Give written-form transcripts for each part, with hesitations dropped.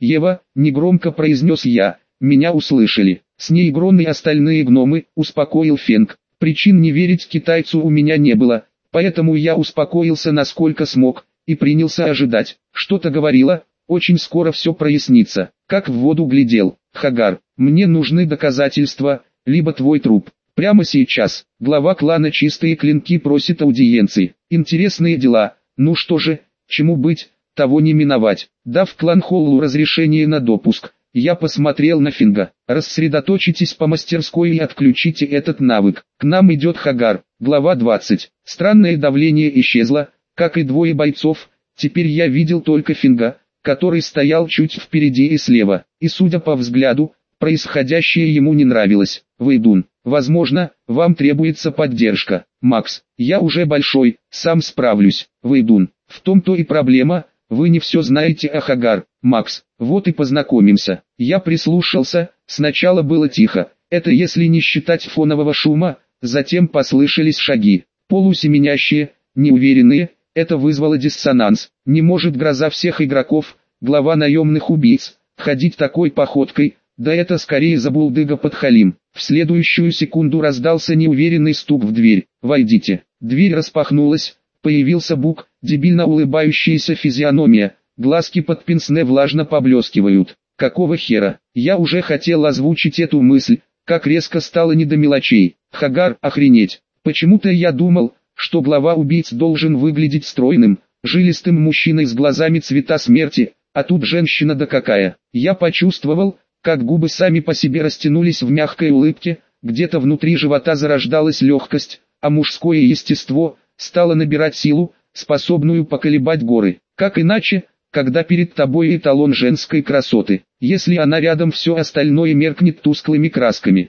Ева, негромко произнес я, меня услышали. С ней Грон и остальные гномы, успокоил Фенг. Причин не верить китайцу у меня не было, поэтому я успокоился насколько смог, и принялся ожидать. Что-то говорила, очень скоро все прояснится. Как в воду глядел. Хагар, мне нужны доказательства, либо твой труп. Прямо сейчас. Глава клана Чистые Клинки просит аудиенции. Интересные дела. Ну что же, чему быть, того не миновать. Дав Кланхоллу разрешение на допуск, я посмотрел на Финга. Рассредоточитесь по мастерской и отключите этот навык. К нам идет Хагар. Глава 20. Странное давление исчезло, как и двое бойцов. Теперь я видел только Финга, который стоял чуть впереди и слева. И судя по взгляду, происходящее ему не нравилось. Вэйдун, возможно, вам требуется поддержка. Макс, я уже большой, сам справлюсь. Вэйдун, в том-то и проблема, вы не все знаете о Хагар. Макс, вот и познакомимся. Я прислушался, сначала было тихо, это если не считать фонового шума, затем послышались шаги, полусеменящие, неуверенные, это вызвало диссонанс. Не может гроза всех игроков, глава наемных убийц, ходить такой походкой, да это скорее забулдыга подхалим. В следующую секунду раздался неуверенный стук в дверь. «Войдите». Дверь распахнулась, появился Бук, дебильно улыбающаяся физиономия, глазки под пенсне влажно поблескивают. Какого хера? Я уже хотел озвучить эту мысль, как резко стало не до мелочей. Хагар, охренеть. Почему-то я думал, что глава убийц должен выглядеть стройным, жилистым мужчиной с глазами цвета смерти, а тут женщина да какая. Я почувствовал, как губы сами по себе растянулись в мягкой улыбке, где-то внутри живота зарождалась легкость, а мужское естество стало набирать силу, способную поколебать горы. Как иначе, когда перед тобой эталон женской красоты, если она рядом, все остальное меркнет тусклыми красками.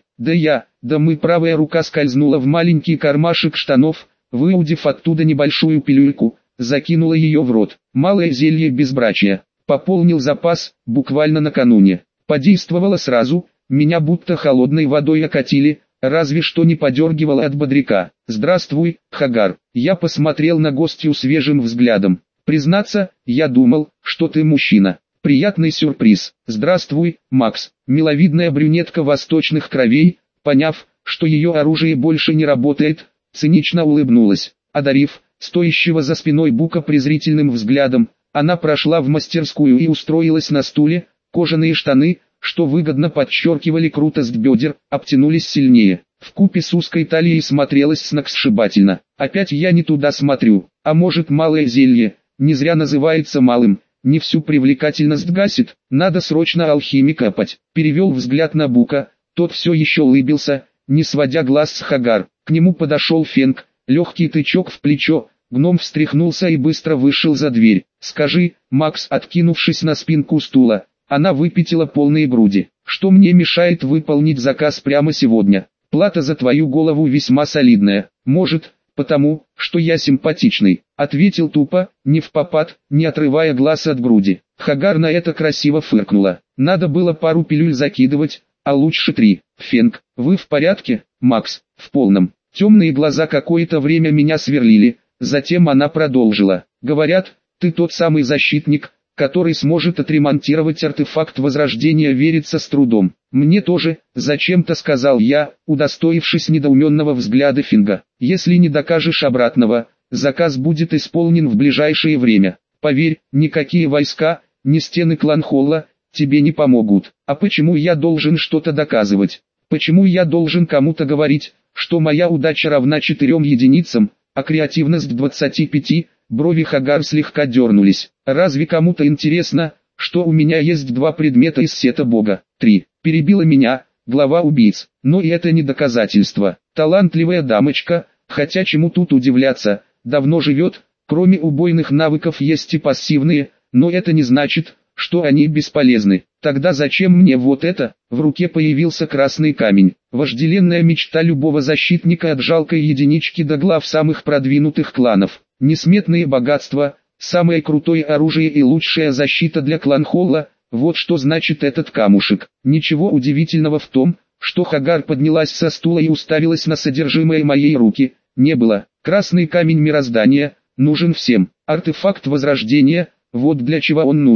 Да мы, правая рука скользнула в маленький кармашек штанов, выудив оттуда небольшую пилюльку, закинула ее в рот. Малое зелье безбрачия. Пополнил запас, буквально накануне. Подействовало сразу, меня будто холодной водой окатили, разве что не подергивало от бодряка. «Здравствуй, Хагар». Я посмотрел на гостью свежим взглядом. «Признаться, я думал, что ты мужчина». Приятный сюрприз. «Здравствуй, Макс». Миловидная брюнетка восточных кровей, поняв, что ее оружие больше не работает, цинично улыбнулась. Одарив стоящего за спиной Бука презрительным взглядом, она прошла в мастерскую и устроилась на стуле. Кожаные штаны, что выгодно подчеркивали крутость бедер, обтянулись сильнее. Вкупе с узкой талией смотрелась сногсшибательно. Опять я не туда смотрю. А может, малое зелье, не зря называется малым, не всю привлекательность гасит, надо срочно алхимии копать. Перевел взгляд на Бука, тот все еще улыбился, не сводя глаз с Хагар. К нему подошел Фенг, легкий тычок в плечо, гном встряхнулся и быстро вышел за дверь. «Скажи, Макс», откинувшись на спинку стула, она выпятила полные груди. «Что мне мешает выполнить заказ прямо сегодня? Плата за твою голову весьма солидная. Может, потому, что я симпатичный», ответил тупо, не впопад, не отрывая глаз от груди. Хагар на это красиво фыркнула. Надо было пару пилюль закидывать, а лучше 3. «Фенг, вы в порядке?» «Макс, в полном». Темные глаза какое-то время меня сверлили, затем она продолжила. «Говорят, ты тот самый защитник, который сможет отремонтировать артефакт Возрождения, верится с трудом». «Мне тоже», зачем-то сказал я, удостоившись недоуменного взгляда Финга. «Если не докажешь обратного, заказ будет исполнен в ближайшее время. Поверь, никакие войска, ни стены Кланхолла тебе не помогут». «А почему я должен что-то доказывать? Почему я должен кому-то говорить, что моя удача равна 4 единицам, а креативность 25, брови Хагар слегка дернулись. «Разве кому-то интересно, что у меня есть 2 предмета из сета бога?» 3. Перебила меня, глава убийц. Но и это не доказательство. Талантливая дамочка, хотя чему тут удивляться, давно живет, кроме убойных навыков есть и пассивные, но это не значит, что они бесполезны. Тогда зачем мне вот это? В руке появился красный камень. Вожделенная мечта любого защитника от жалкой единички до глав самых продвинутых кланов. Несметные богатства, самое крутое оружие и лучшая защита для Кланхолла. Вот что значит этот камушек. Ничего удивительного в том, что Хагар поднялась со стула и уставилась на содержимое моей руки. Не было. Красный камень мироздания нужен всем. Артефакт Возрождения, вот для чего он нужен.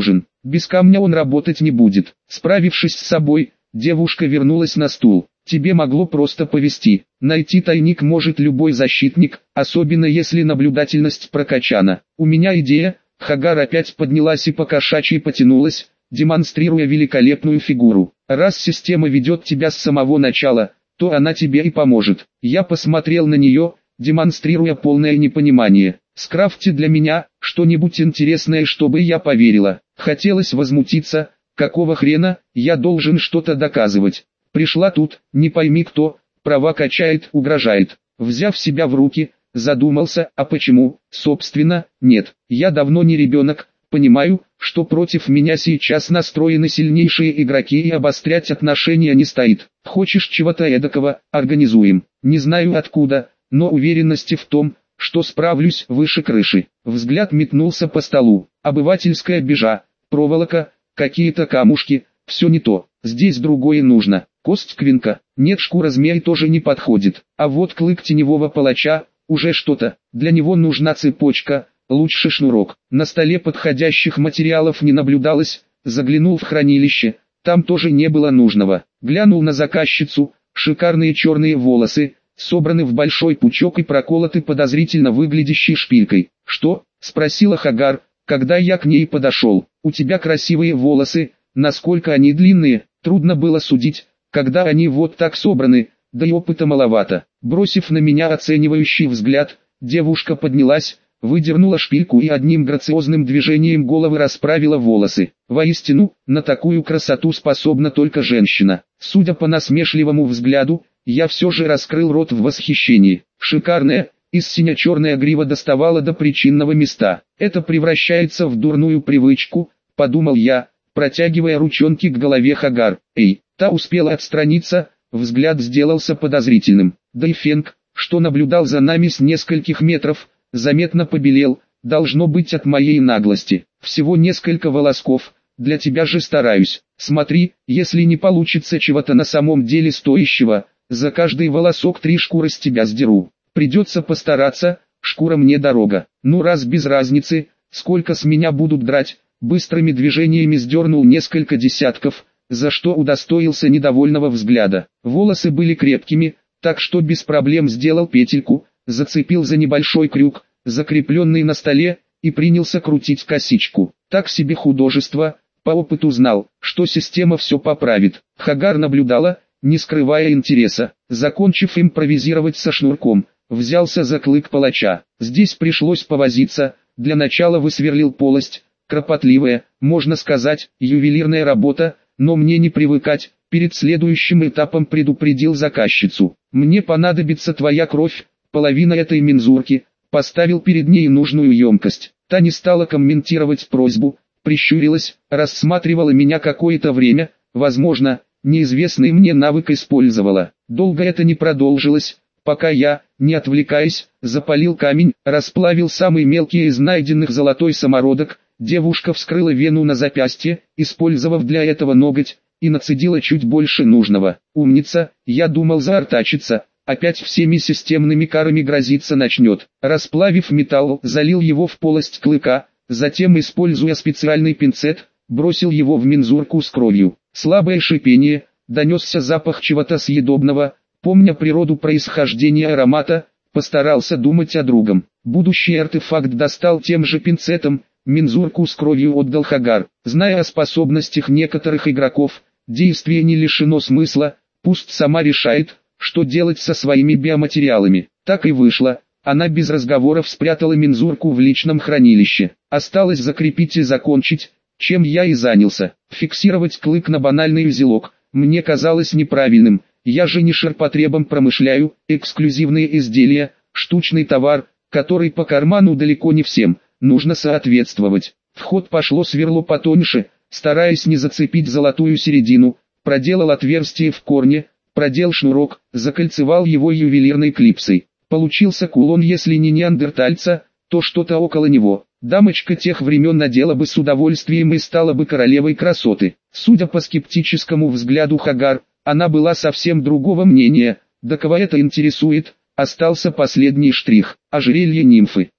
без камня он работать не будет. Справившись с собой, девушка вернулась на стул. Тебе могло просто повезти. Найти тайник может любой защитник, особенно если наблюдательность прокачана. У меня идея. Хагар опять поднялась и по-кошачьи потянулась, демонстрируя великолепную фигуру. Раз система ведет тебя с самого начала, то она тебе и поможет. Я посмотрел на нее, демонстрируя полное непонимание. Скрафти для меня что-нибудь интересное, чтобы я поверила. Хотелось возмутиться, какого хрена, я должен что-то доказывать. Пришла тут, не пойми кто, права качает, угрожает. Взяв себя в руки, задумался, а почему, собственно, нет. Я давно не ребенок, понимаю, что против меня сейчас настроены сильнейшие игроки и обострять отношения не стоит. Хочешь чего-то эдакого, организуем. Не знаю откуда, но уверенности в том, что справлюсь, выше крыши. Взгляд метнулся по столу. Обывательская бежа, проволока, какие-то камушки, все не то. Здесь другое нужно. Кость квинка, нет, шкура змеи тоже не подходит. А вот клык теневого палача, уже что-то. Для него нужна цепочка, лучше шнурок. На столе подходящих материалов не наблюдалось. Заглянул в хранилище, там тоже не было нужного. Глянул на заказчицу, шикарные черные волосы, собраны в большой пучок и проколоты подозрительно выглядящей шпилькой. «Что?» – спросила Хагар, когда я к ней подошел. «У тебя красивые волосы, насколько они длинные, трудно было судить, когда они вот так собраны, да и опыта маловато». Бросив на меня оценивающий взгляд, девушка поднялась, выдернула шпильку и одним грациозным движением головы расправила волосы. Воистину, на такую красоту способна только женщина. Судя по насмешливому взгляду, я все же раскрыл рот в восхищении. Шикарная, из сине-черная грива доставала до причинного места. Это превращается в дурную привычку, подумал я, протягивая ручонки к голове Хагар. Эй, та успела отстраниться, взгляд сделался подозрительным. Да и Фенг, что наблюдал за нами с нескольких метров, заметно побелел, должно быть от моей наглости. Всего несколько волосков, для тебя же стараюсь. Смотри, если не получится чего-то на самом деле стоящего, за каждый волосок 3 шкуры с тебя сдеру. Придется постараться, шкура мне дорога. Ну раз без разницы, сколько с меня будут драть, быстрыми движениями сдернул несколько десятков, за что удостоился недовольного взгляда. Волосы были крепкими, так что без проблем сделал петельку, зацепил за небольшой крюк, закрепленный на столе, и принялся крутить косичку. Так себе художество, по опыту знал, что система все поправит. Хагар наблюдала, не скрывая интереса. Закончив импровизировать со шнурком, взялся за клык палача. Здесь пришлось повозиться, для начала высверлил полость, кропотливая, можно сказать, ювелирная работа, но мне не привыкать. Перед следующим этапом предупредил заказчицу. Мне понадобится твоя кровь, половина этой мензурки. Поставил перед ней нужную емкость. Та не стала комментировать просьбу, прищурилась, рассматривала меня какое-то время, возможно, неизвестный мне навык использовала. Долго это не продолжилось, пока я, не отвлекаясь, запалил камень, расплавил самый мелкий из найденных золотой самородок. Девушка вскрыла вену на запястье, использовав для этого ноготь, и нацедила чуть больше нужного. Умница, я думал заортачиться, опять всеми системными карами грозиться начнет. Расплавив металл, залил его в полость клыка, затем, используя специальный пинцет, бросил его в мензурку с кровью. Слабое шипение, донесся запах чего-то съедобного, помня природу происхождения аромата, постарался думать о другом. Будущий артефакт достал тем же пинцетом, мензурку с кровью отдал Хагар. Зная о способностях некоторых игроков, действие не лишено смысла, пусть сама решает, что делать со своими биоматериалами. Так и вышло, она без разговоров спрятала мензурку в личном хранилище. Осталось закрепить и закончить, чем я и занялся. Фиксировать клык на банальный узелок, мне казалось неправильным, я же не ширпотребом промышляю, эксклюзивные изделия, штучный товар, который по карману далеко не всем, нужно соответствовать. В ход пошло сверло потоньше, стараясь не зацепить золотую середину, проделал отверстие в корне, продел шнурок, закольцевал его ювелирной клипсой. Получился кулон, если не неандертальца, то что-то около него. Дамочка тех времен надела бы с удовольствием и стала бы королевой красоты. Судя по скептическому взгляду Хагар, она была совсем другого мнения. Да кого это интересует? Остался последний штрих – ожерелье нимфы.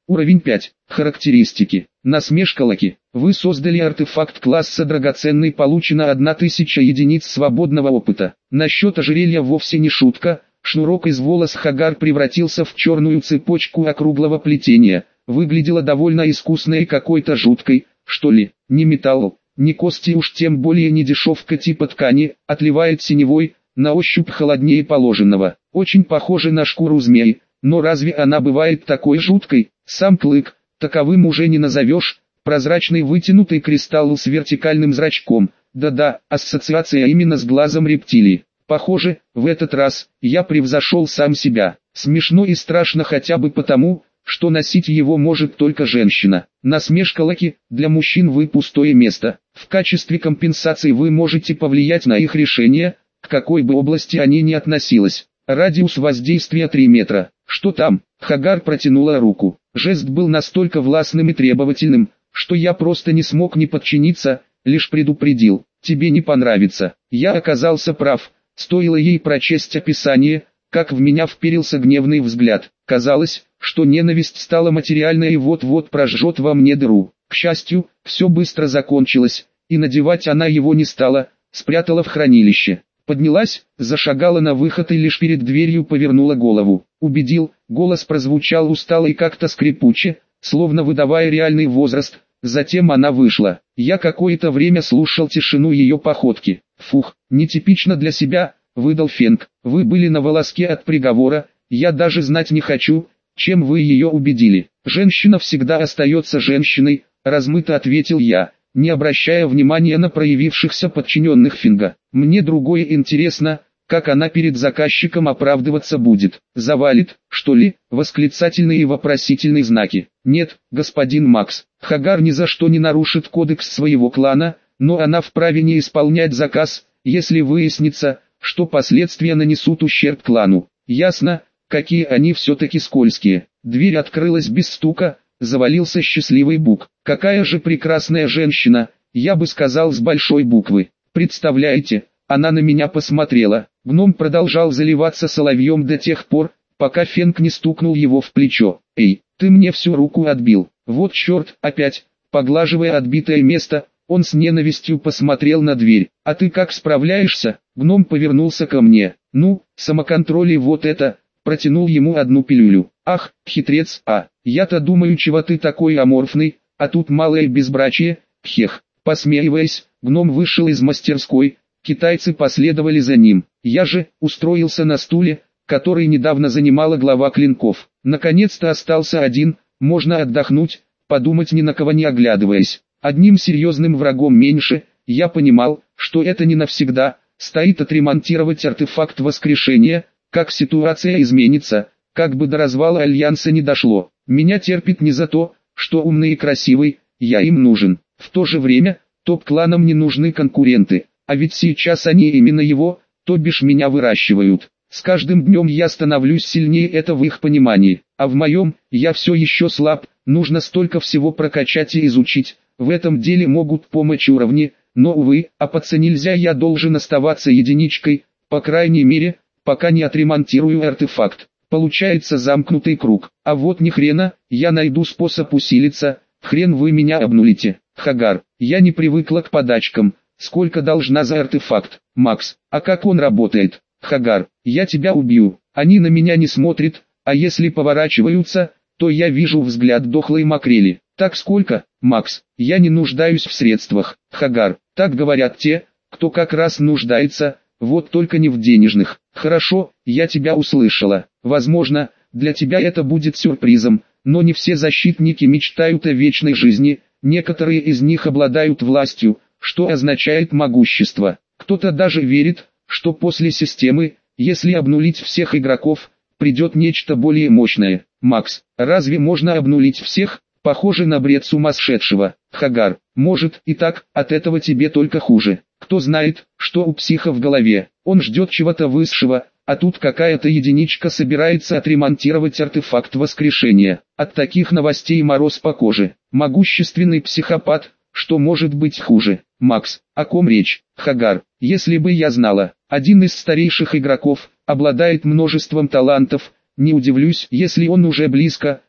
Уровень 5. Характеристики. Насмешка Лаки. Вы создали артефакт класса драгоценный, получено 1000 единиц свободного опыта. Насчет ожерелья вовсе не шутка. Шнурок из волос Хагар превратился в черную цепочку округлого плетения. Выглядела довольно искусной и какой-то жуткой, что ли. Не металл, не кости, уж тем более не дешевка типа ткани, отливает синевой, на ощупь холоднее положенного. Очень похоже на шкуру змеи, но разве она бывает такой жуткой? Сам клык, таковым уже не назовешь, прозрачный вытянутый кристалл с вертикальным зрачком. Да-да, ассоциация именно с глазом рептилии. Похоже, в этот раз я превзошел сам себя. Смешно и страшно хотя бы потому, что носить его может только женщина. Насмешка Лаки. Для мужчин вы пустое место. В качестве компенсации вы можете повлиять на их решение, к какой бы области они ни относились. Радиус воздействия 3 метра. Что там? Хагар протянула руку. Жест был настолько властным и требовательным, что я просто не смог не подчиниться, лишь предупредил. Тебе не понравится. Я оказался прав. Стоило ей прочесть описание, как в меня вперился гневный взгляд. Казалось, что ненависть стала материальной и вот-вот прожжет во мне дыру. К счастью, все быстро закончилось, и надевать она его не стала, спрятала в хранилище. Поднялась, зашагала на выход и лишь перед дверью повернула голову. Убедил, голос прозвучал устало и как-то скрипуче, словно выдавая реальный возраст. Затем она вышла. Я какое-то время слушал тишину ее походки. Фух, нетипично для себя, выдал Фенг. Вы были на волоске от приговора, я даже знать не хочу, чем вы ее убедили. Женщина всегда остается женщиной, размыто ответил я, не обращая внимания на проявившихся подчиненных Фенга. Мне другое интересно, как она перед заказчиком оправдываться будет. Завалит, что ли? Восклицательные и вопросительные знаки. Нет, господин Макс, Хагар ни за что не нарушит кодекс своего клана, но она вправе не исполнять заказ, если выяснится, что последствия нанесут ущерб клану. Ясно, какие они все-таки скользкие. Дверь открылась без стука, завалился счастливый Бук. Какая же прекрасная женщина, я бы сказал с большой буквы. Представляете, она на меня посмотрела. Гном продолжал заливаться соловьем до тех пор, пока Фенг не стукнул его в плечо. «Эй, ты мне всю руку отбил, вот черт!» Опять, поглаживая отбитое место, он с ненавистью посмотрел на дверь. «А ты как справляешься?» Гном повернулся ко мне. «Ну, самоконтроль и вот это...» Протянул ему одну пилюлю. «Ах, хитрец, я-то думаю, чего ты такой аморфный, а тут малое безбрачие, хех». Посмеиваясь, гном вышел из мастерской, китайцы последовали за ним. Я же устроился на стуле, который недавно занимала глава клинков. Наконец-то остался один, можно отдохнуть, подумать ни на кого не оглядываясь. Одним серьезным врагом меньше, я понимал, что это не навсегда, стоит отремонтировать артефакт воскрешения, как ситуация изменится, как бы до развала Альянса не дошло. Меня терпит не за то, что умный и красивый, я им нужен. В то же время, топ-кланам не нужны конкуренты, а ведь сейчас они именно его, то бишь меня выращивают. С каждым днем я становлюсь сильнее, это в их понимании, а в моем, я все еще слаб, нужно столько всего прокачать и изучить, в этом деле могут помочь уровни, но увы, а паца нельзя, я должен оставаться единичкой, по крайней мере, пока не отремонтирую артефакт. Получается замкнутый круг, а вот ни хрена, я найду способ усилиться, хрен вы меня обнулите. Хагар, я не привыкла к подачкам, сколько должна за артефакт? Макс, а как он работает? Хагар, я тебя убью, они на меня не смотрят, а если поворачиваются, то я вижу взгляд дохлой макрели. Так сколько? Макс, я не нуждаюсь в средствах. Хагар, так говорят те, кто как раз нуждается, вот только не в денежных. Хорошо, я тебя услышала. Возможно, для тебя это будет сюрпризом, но не все защитники мечтают о вечной жизни, некоторые из них обладают властью, что означает могущество. Кто-то даже верит, что после системы, если обнулить всех игроков, придет нечто более мощное. Макс, разве можно обнулить всех? Похоже на бред сумасшедшего. Хагар, может и так, от этого тебе только хуже. Кто знает, что у психа в голове. Он ждет чего-то высшего, а тут какая-то единичка собирается отремонтировать артефакт воскрешения. От таких новостей мороз по коже. Могущественный психопат, что может быть хуже? Макс, о ком речь? Хагар, если бы я знала, один из старейших игроков, обладает множеством талантов, не удивлюсь, если он уже близко,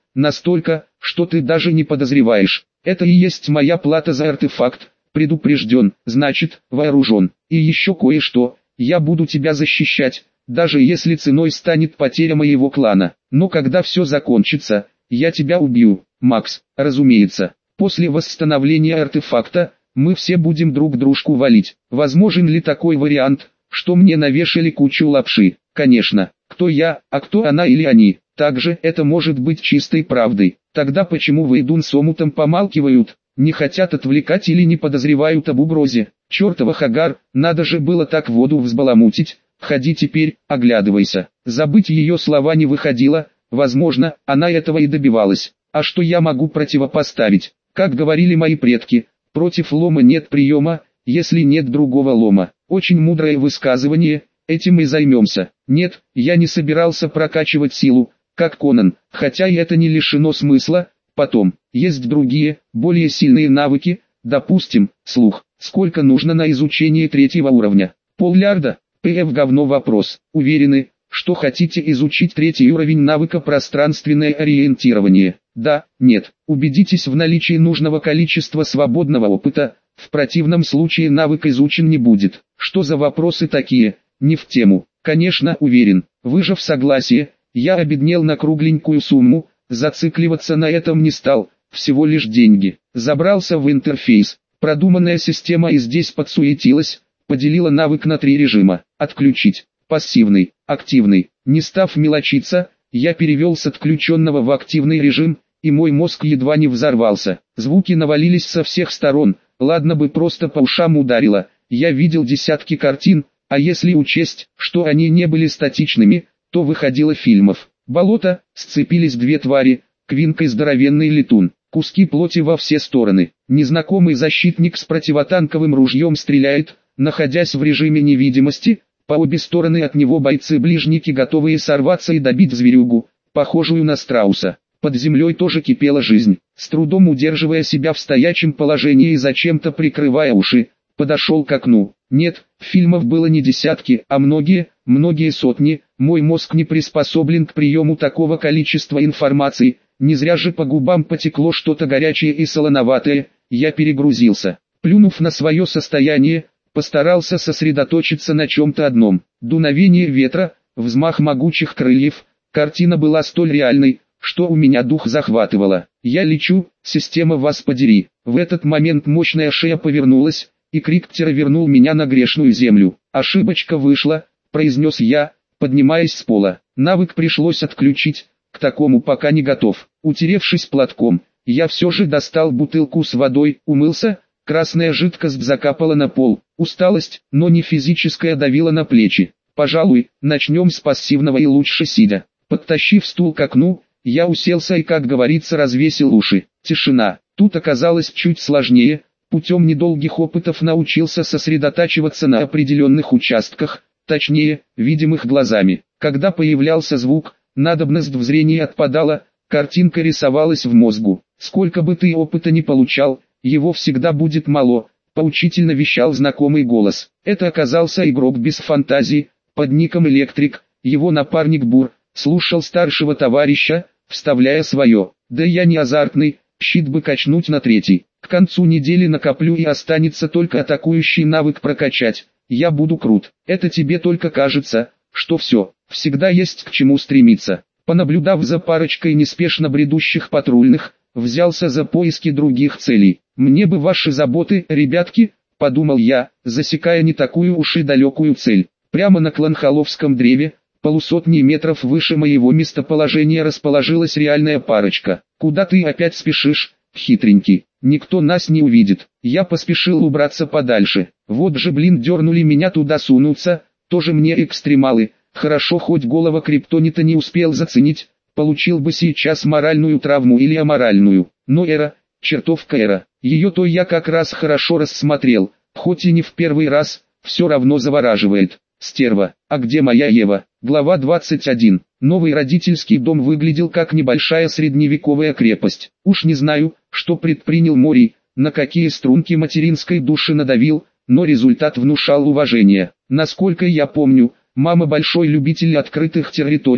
настолько, что ты даже не подозреваешь. Это и есть моя плата за артефакт. Предупрежден, значит, вооружен. И еще кое-что, я буду тебя защищать, даже если ценой станет потеря моего клана. Но когда все закончится, я тебя убью, Макс. Разумеется, после восстановления артефакта, мы все будем друг дружку валить. Возможен ли такой вариант, что мне навешали кучу лапши? Конечно, кто я, а кто она или они? Также это может быть чистой правдой. Тогда почему Вейдун с Омутом помалкивают, не хотят отвлекать или не подозревают об угрозе? Чертова Хагар, надо же было так воду взбаламутить. Ходи теперь, оглядывайся. Забыть ее слова не выходило, возможно, она этого и добивалась. А что я могу противопоставить? Как говорили мои предки, против лома нет приема, если нет другого лома. Очень мудрое высказывание, этим и займемся. Нет, я не собирался прокачивать силу, как Конан, хотя и это не лишено смысла. Потом, есть другие, более сильные навыки, допустим, слух. Сколько нужно на изучение 3-го уровня? Поллярда? ПФ говно вопрос. Уверены, что хотите изучить 3-й уровень навыка пространственное ориентирование? Да, нет. Убедитесь в наличии нужного количества свободного опыта, в противном случае навык изучен не будет. Что за вопросы такие? Не в тему. Конечно, уверен. Выжав согласие, я обеднел на кругленькую сумму, зацикливаться на этом не стал, всего лишь деньги. Забрался в интерфейс. Продуманная система и здесь подсуетилась, поделила навык на 3 режима. Отключить. Пассивный, активный. Не став мелочиться, я перевел с отключенного в активный режим, и мой мозг едва не взорвался. Звуки навалились со всех сторон, ладно бы просто по ушам ударило. Я видел десятки картин, а если учесть, что они не были статичными, то выходило фильмов. Болото, сцепились 2 твари, Квинка и здоровенный летун. Куски плоти во все стороны. Незнакомый защитник с противотанковым ружьем стреляет, находясь в режиме невидимости. По обе стороны от него бойцы-ближники, готовые сорваться и добить зверюгу, похожую на страуса. Под землей тоже кипела жизнь. С трудом удерживая себя в стоячем положении и зачем-то прикрывая уши, подошел к окну. Нет, фильмов было не десятки, а многие сотни. Мой мозг не приспособлен к приему такого количества информации. Не зря же по губам потекло что-то горячее и солоноватое. Я перегрузился. Плюнув на свое состояние, постарался сосредоточиться на чем-то одном. Дуновение ветра, взмах могучих крыльев. Картина была столь реальной, что у меня дух захватывало. Я лечу, система вас подери. В этот момент мощная шея повернулась, и крик Ктера вернул меня на грешную землю. «Ошибочка вышла», — произнес я, поднимаясь с пола. Навык пришлось отключить, к такому пока не готов. Утеревшись платком, я все же достал бутылку с водой, умылся. Красная жидкость закапала на пол. Усталость, но не физическая, давила на плечи. Пожалуй, начнем с пассивного и лучше сидя. Подтащив стул к окну, я уселся и, как говорится, развесил уши. Тишина. Тут оказалось чуть сложнее. Путем недолгих опытов научился сосредотачиваться на определенных участках, точнее, видимых глазами. Когда появлялся звук, надобность в зрении отпадала, картинка рисовалась в мозгу. Сколько бы ты опыта ни получал, его всегда будет мало, поучительно вещал знакомый голос. Это оказался игрок без фантазии, под ником Электрик. Его напарник Бур слушал старшего товарища, вставляя свое. Да я не азартный, щит бы качнуть на 3-й. К концу недели накоплю и останется только атакующий навык прокачать. Я буду крут. Это тебе только кажется, что все, всегда есть к чему стремиться. Понаблюдав за парочкой неспешно бредущих патрульных, взялся за поиски других целей. «Мне бы ваши заботы, ребятки», — подумал я, засекая не такую уж и далекую цель. Прямо на Кланхоловском древе, полусотни метров выше моего местоположения, расположилась реальная парочка. «Куда ты опять спешишь, хитренький? Никто нас не увидит». Я поспешил убраться подальше. Вот же блин, дернули меня туда сунуться, тоже мне экстремалы. Хорошо хоть голова криптонита не успел заценить, получил бы сейчас моральную травму или аморальную. Но чертовка ее-то я как раз хорошо рассмотрел, хоть и не в первый раз, все равно завораживает. Стерва, а где моя Ева? Глава 21. Новый родительский дом выглядел как небольшая средневековая крепость. Уж не знаю, что предпринял Морий, на какие струнки материнской души надавил, но результат внушал уважение. Насколько я помню, мама большой любитель открытых территорий,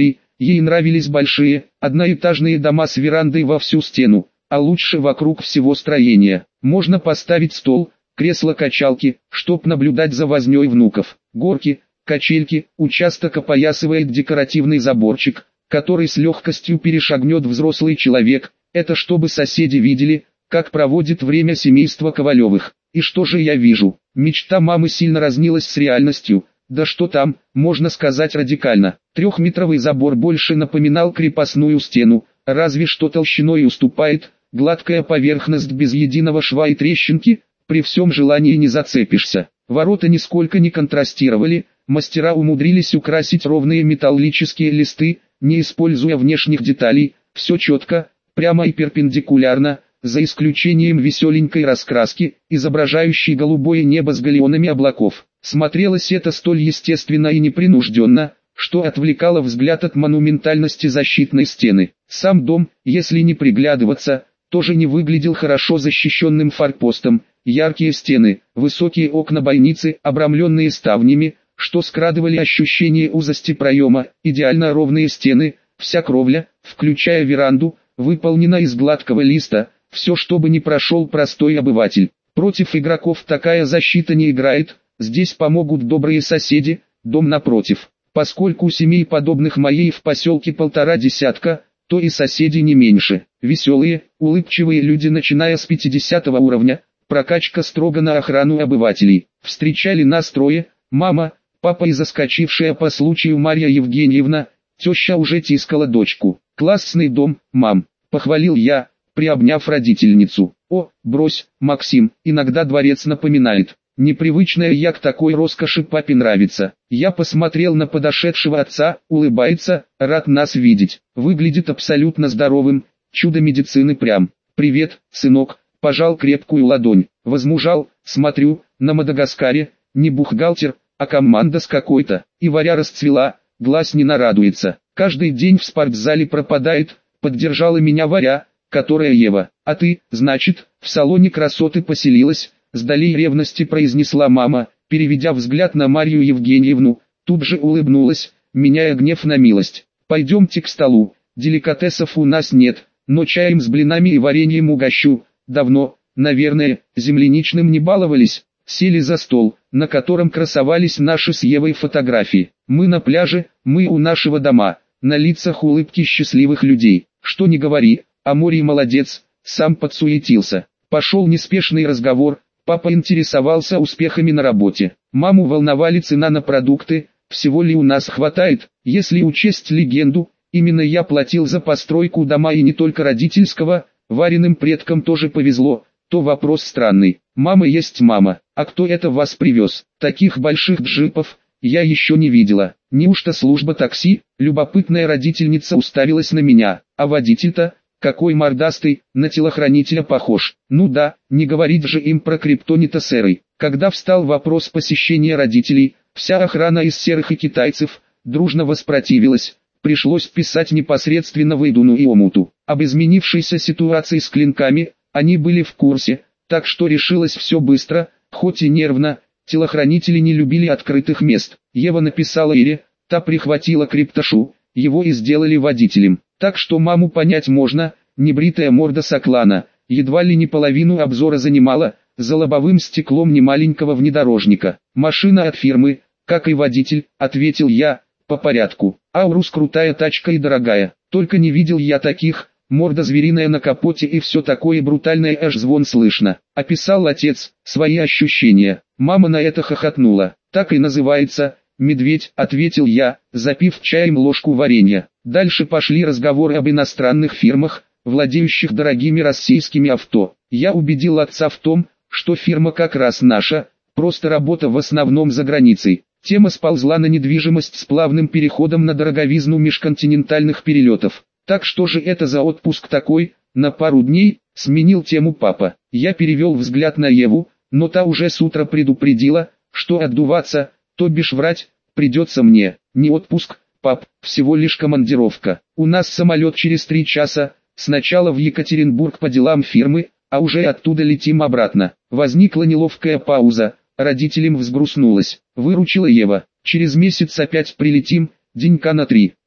Ей нравились большие, одноэтажные дома с верандой во всю стену, а лучше вокруг всего строения. Можно поставить стол, кресло-качалки, чтоб наблюдать за вознёй внуков. Горки, качельки, участок опоясывает декоративный заборчик, который с легкостью перешагнет взрослый человек. Это чтобы соседи видели, как проводит время семейство Ковалевых. И что же я вижу? Мечта мамы сильно разнилась с реальностью. Да что там, можно сказать радикально. Трехметровый забор больше напоминал крепостную стену, разве что толщиной уступает. Гладкая поверхность без единого шва и трещинки, при всем желании не зацепишься. Ворота нисколько не контрастировали, мастера умудрились украсить ровные металлические листы, не используя внешних деталей, все четко, прямо и перпендикулярно, за исключением веселенькой раскраски, изображающей голубое небо с галеонами облаков. Смотрелось это столь естественно и непринужденно, что отвлекало взгляд от монументальности защитной стены. Сам дом, если не приглядываться, тоже не выглядел хорошо защищенным форпостом. Яркие стены, высокие окна бойницы, обрамленные ставнями, что скрадывали ощущение узости проема, идеально ровные стены, вся кровля, включая веранду, выполнена из гладкого листа, все чтобы не прошел простой обыватель. Против игроков такая защита не играет, здесь помогут добрые соседи, дом напротив. Поскольку семей подобных моей в поселке 1,5 десятка, то и соседи не меньше. Веселые, улыбчивые люди начиная с 50 уровня, прокачка строго на охрану обывателей. Встречали нас трое, мама, папа и заскочившая по случаю Марья Евгеньевна, теща уже тискала дочку. «Классный дом, мам», — похвалил я, приобняв родительницу. «О, брось, Максим, иногда дворец напоминает. Непривычная я к такой роскоши, папе нравится». Я посмотрел на подошедшего отца, улыбается, рад нас видеть. Выглядит абсолютно здоровым, чудо медицины прям. «Привет, сынок», пожал крепкую ладонь. Возмужал, смотрю, на Мадагаскаре, не бухгалтер, а команда с какой-то. И варя расцвела, глаз не нарадуется. Каждый день в спортзале пропадает, поддержала меня варя, которая Ева. «А ты, значит, в салоне красоты поселилась», с долей ревности произнесла мама, переведя взгляд на Марью Евгеньевну, тут же улыбнулась, меняя гнев на милость. «Пойдемте к столу, деликатесов у нас нет, но чаем с блинами и вареньем угощу. Давно, наверное, земляничным не баловались». Сели за стол, на котором красовались наши с Евой фотографии. Мы на пляже, мы у нашего дома, на лицах улыбки счастливых людей. Что ни говори, а Мори молодец, сам подсуетился. Пошел неспешный разговор, папа интересовался успехами на работе. Маму волновали цена на продукты, всего ли у нас хватает. Если учесть легенду, именно я платил за постройку дома и не только родительского, Вариным предкам тоже повезло, то вопрос странный. Мама есть мама, а кто это вас привез? Таких больших джипов я еще не видела. Неужто служба такси? Любопытная родительница уставилась на меня. А водитель-то, какой мордастый, на телохранителя похож. Ну да, не говорить же им про криптонита серый. Когда встал вопрос посещения родителей, вся охрана из серых и китайцев дружно воспротивилась. Пришлось писать непосредственно Вейдуну и Омуту. Об изменившейся ситуации с клинками они были в курсе, так что решилось все быстро, хоть и нервно. Телохранители не любили открытых мест. Ева написала Ире, та прихватила криптошу, его и сделали водителем. Так что маму понять можно, небритая морда соклана, едва ли не половину обзора занимала, за лобовым стеклом немаленького внедорожника. «Машина от фирмы, как и водитель», — ответил я, по порядку. «Аурус крутая тачка и дорогая, только не видел я таких». Морда звериная на капоте и все такое брутальное, аж звон слышно. Описал отец свои ощущения. Мама на это хохотнула. «Так и называется, медведь», — ответил я, запив чаем ложку варенья. Дальше пошли разговоры об иностранных фирмах, владеющих дорогими российскими авто. Я убедил отца в том, что фирма как раз наша, просто работа в основном за границей. Тема сползла на недвижимость с плавным переходом на дороговизну межконтинентальных перелетов. «Так что же это за отпуск такой, на пару дней?» — сменил тему папа. Я перевел взгляд на Еву, но та уже с утра предупредила, что отдуваться, то бишь врать, придется мне. «Не отпуск, пап, всего лишь командировка. У нас самолет через 3 часа, сначала в Екатеринбург по делам фирмы, а уже оттуда летим обратно». Возникла неловкая пауза, родителям взгрустнулось. Выручила Ева. «Через месяц опять прилетим, денька на 3.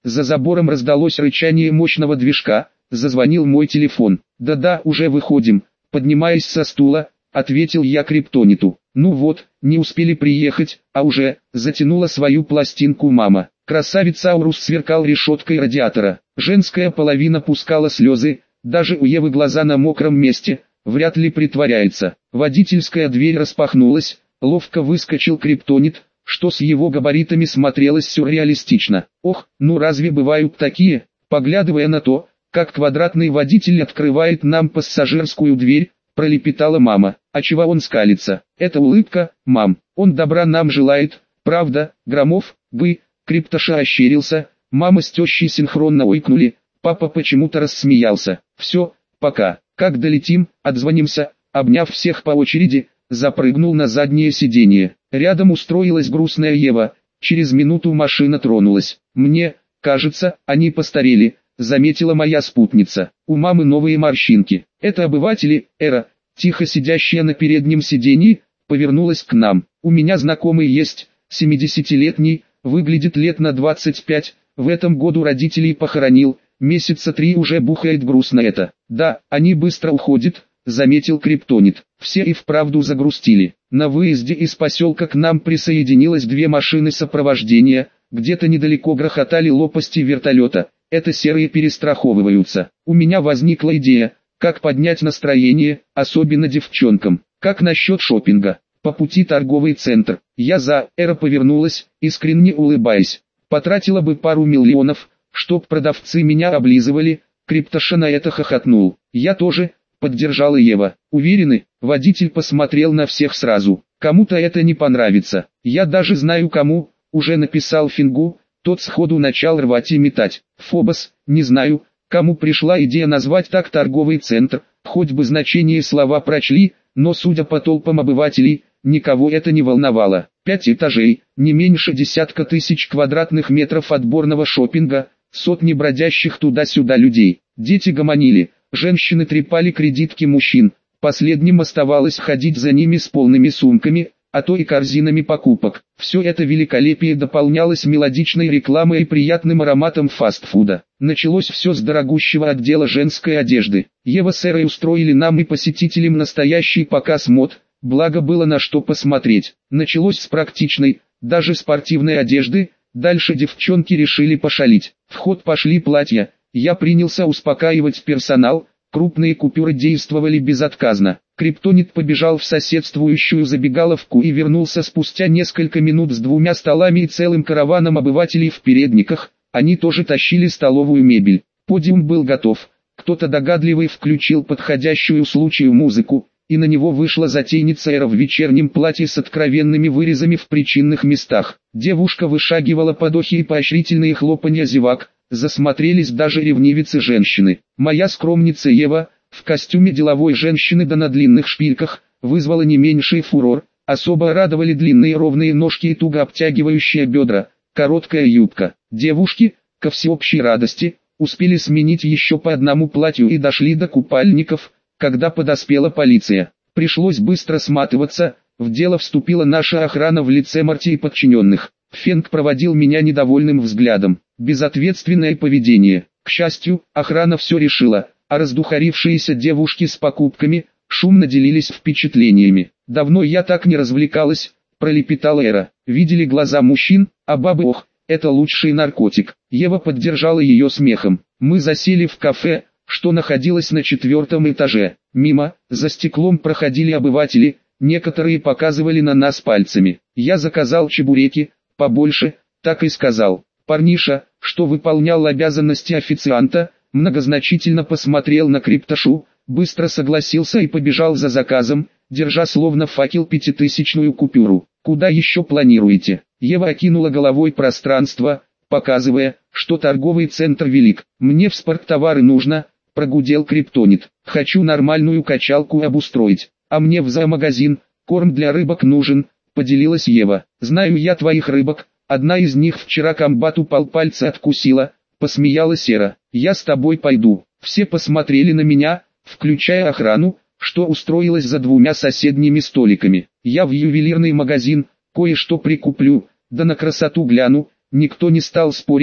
За забором раздалось рычание мощного движка, зазвонил мой телефон. «Да-да, уже выходим», поднимаясь со стула, ответил я Криптониту. «Ну вот, не успели приехать, а уже», затянула свою пластинку мама. Красавица Аурус сверкал решеткой радиатора. Женская половина пускала слезы, даже у Евы глаза на мокром месте, вряд ли притворяется. Водительская дверь распахнулась, ловко выскочил Криптонит, что с его габаритами смотрелось сюрреалистично. «Ох, ну разве бывают такие?» Поглядывая на то, как квадратный водитель открывает нам пассажирскую дверь, пролепетала мама. «А чего он скалится? Это улыбка, мам, он добра нам желает, правда, Громов, бы?» Криптоша ощерился, мама с тещей синхронно ойкнули, папа почему-то рассмеялся. «Все, пока, как долетим, отзвонимся», обняв всех по очереди, запрыгнул на заднее сиденье. Рядом устроилась грустная Ева, через минуту машина тронулась. «Мне кажется, они постарели», заметила моя спутница. «У мамы новые морщинки. Это обыватели, Эра», тихо сидящая на переднем сиденье, повернулась к нам. «У меня знакомый есть, 70-летний, выглядит лет на 25, в этом году родителей похоронил, месяца 3 уже бухает, грустно это». «Да, они быстро уходят», заметил Криптонит. Все и вправду загрустили. На выезде из поселка к нам присоединилось 2 машины сопровождения, где-то недалеко грохотали лопасти вертолета. Это серые перестраховываются. У меня возникла идея, как поднять настроение, особенно девчонкам. Как насчет шопинга? По пути торговый центр. Я за. Эра повернулась, искренне улыбаясь. Потратила бы пару миллионов, чтоб продавцы меня облизывали. Криптоша на это хохотнул. Я тоже, поддержала Ева. Уверены? Водитель посмотрел на всех сразу. Кому-то это не понравится. Я даже знаю кому, уже написал Фингу. Тот сходу начал рвать и метать. Фобос, не знаю, кому пришла идея назвать так торговый центр, хоть бы значение слова прочли, но судя по толпам обывателей, никого это не волновало. 5 этажей, не меньше десятка тысяч квадратных метров отборного шопинга, сотни бродящих туда-сюда людей. Дети гомонили, женщины трепали кредитки мужчин, последним оставалось ходить за ними с полными сумками, а то и корзинами покупок. Все это великолепие дополнялось мелодичной рекламой и приятным ароматом фастфуда. Началось все с дорогущего отдела женской одежды. Ева с Эрой устроили нам и посетителям настоящий показ мод, благо было на что посмотреть. Началось с практичной, даже спортивной одежды, дальше девчонки решили пошалить. В ход пошли платья, я принялся успокаивать персонал, крупные купюры действовали безотказно. Криптонит побежал в соседствующую забегаловку и вернулся спустя несколько минут с 2 столами и целым караваном обывателей в передниках, они тоже тащили столовую мебель. Подиум был готов, кто-то догадливый включил подходящую случаю музыку, и на него вышла затейница Эра в вечернем платье с откровенными вырезами в причинных местах. Девушка вышагивала под охи и поощрительные хлопанья зевак, засмотрелись даже ревнивицы женщины. Моя скромница Ева, в костюме деловой женщины да на длинных шпильках, вызвала не меньший фурор, особо радовали длинные ровные ножки и туго обтягивающие бедра, короткая юбка. Девушки, ко всеобщей радости, успели сменить еще по одному платью и дошли до купальников, когда подоспела полиция. Пришлось быстро сматываться, в дело вступила наша охрана в лице Марти и подчиненных. Фенг проводил меня недовольным взглядом. Безответственное поведение. К счастью, охрана все решила, а раздухарившиеся девушки с покупками шумно делились впечатлениями. «Давно я так не развлекалась», — пролепетала Эра. «Видели глаза мужчин, а бабы, ох, это лучший наркотик». Ева поддержала ее смехом. Мы засели в кафе, что находилось на 4-м этаже. Мимо, за стеклом проходили обыватели, некоторые показывали на нас пальцами. Я заказал чебуреки, побольше, так и сказал. Парниша, что выполнял обязанности официанта, многозначительно посмотрел на Криптошу, быстро согласился и побежал за заказом, держа словно факел 5000-ную купюру. «Куда еще планируете?» Ева окинула головой пространство, показывая, что торговый центр велик. «Мне в спорттовары нужно», — прогудел Криптонит. «Хочу нормальную качалку обустроить, а мне в зоомагазин, корм для рыбок нужен», — поделилась Ева. «Знаю я твоих рыбок, одна из них вчера комбату полпальца откусила», — посмеялась Эра. «Я с тобой пойду». Все посмотрели на меня, включая охрану, что устроилась за 2 соседними столиками. «Я в ювелирный магазин, кое-что прикуплю, да на красоту гляну». Никто не стал спорить,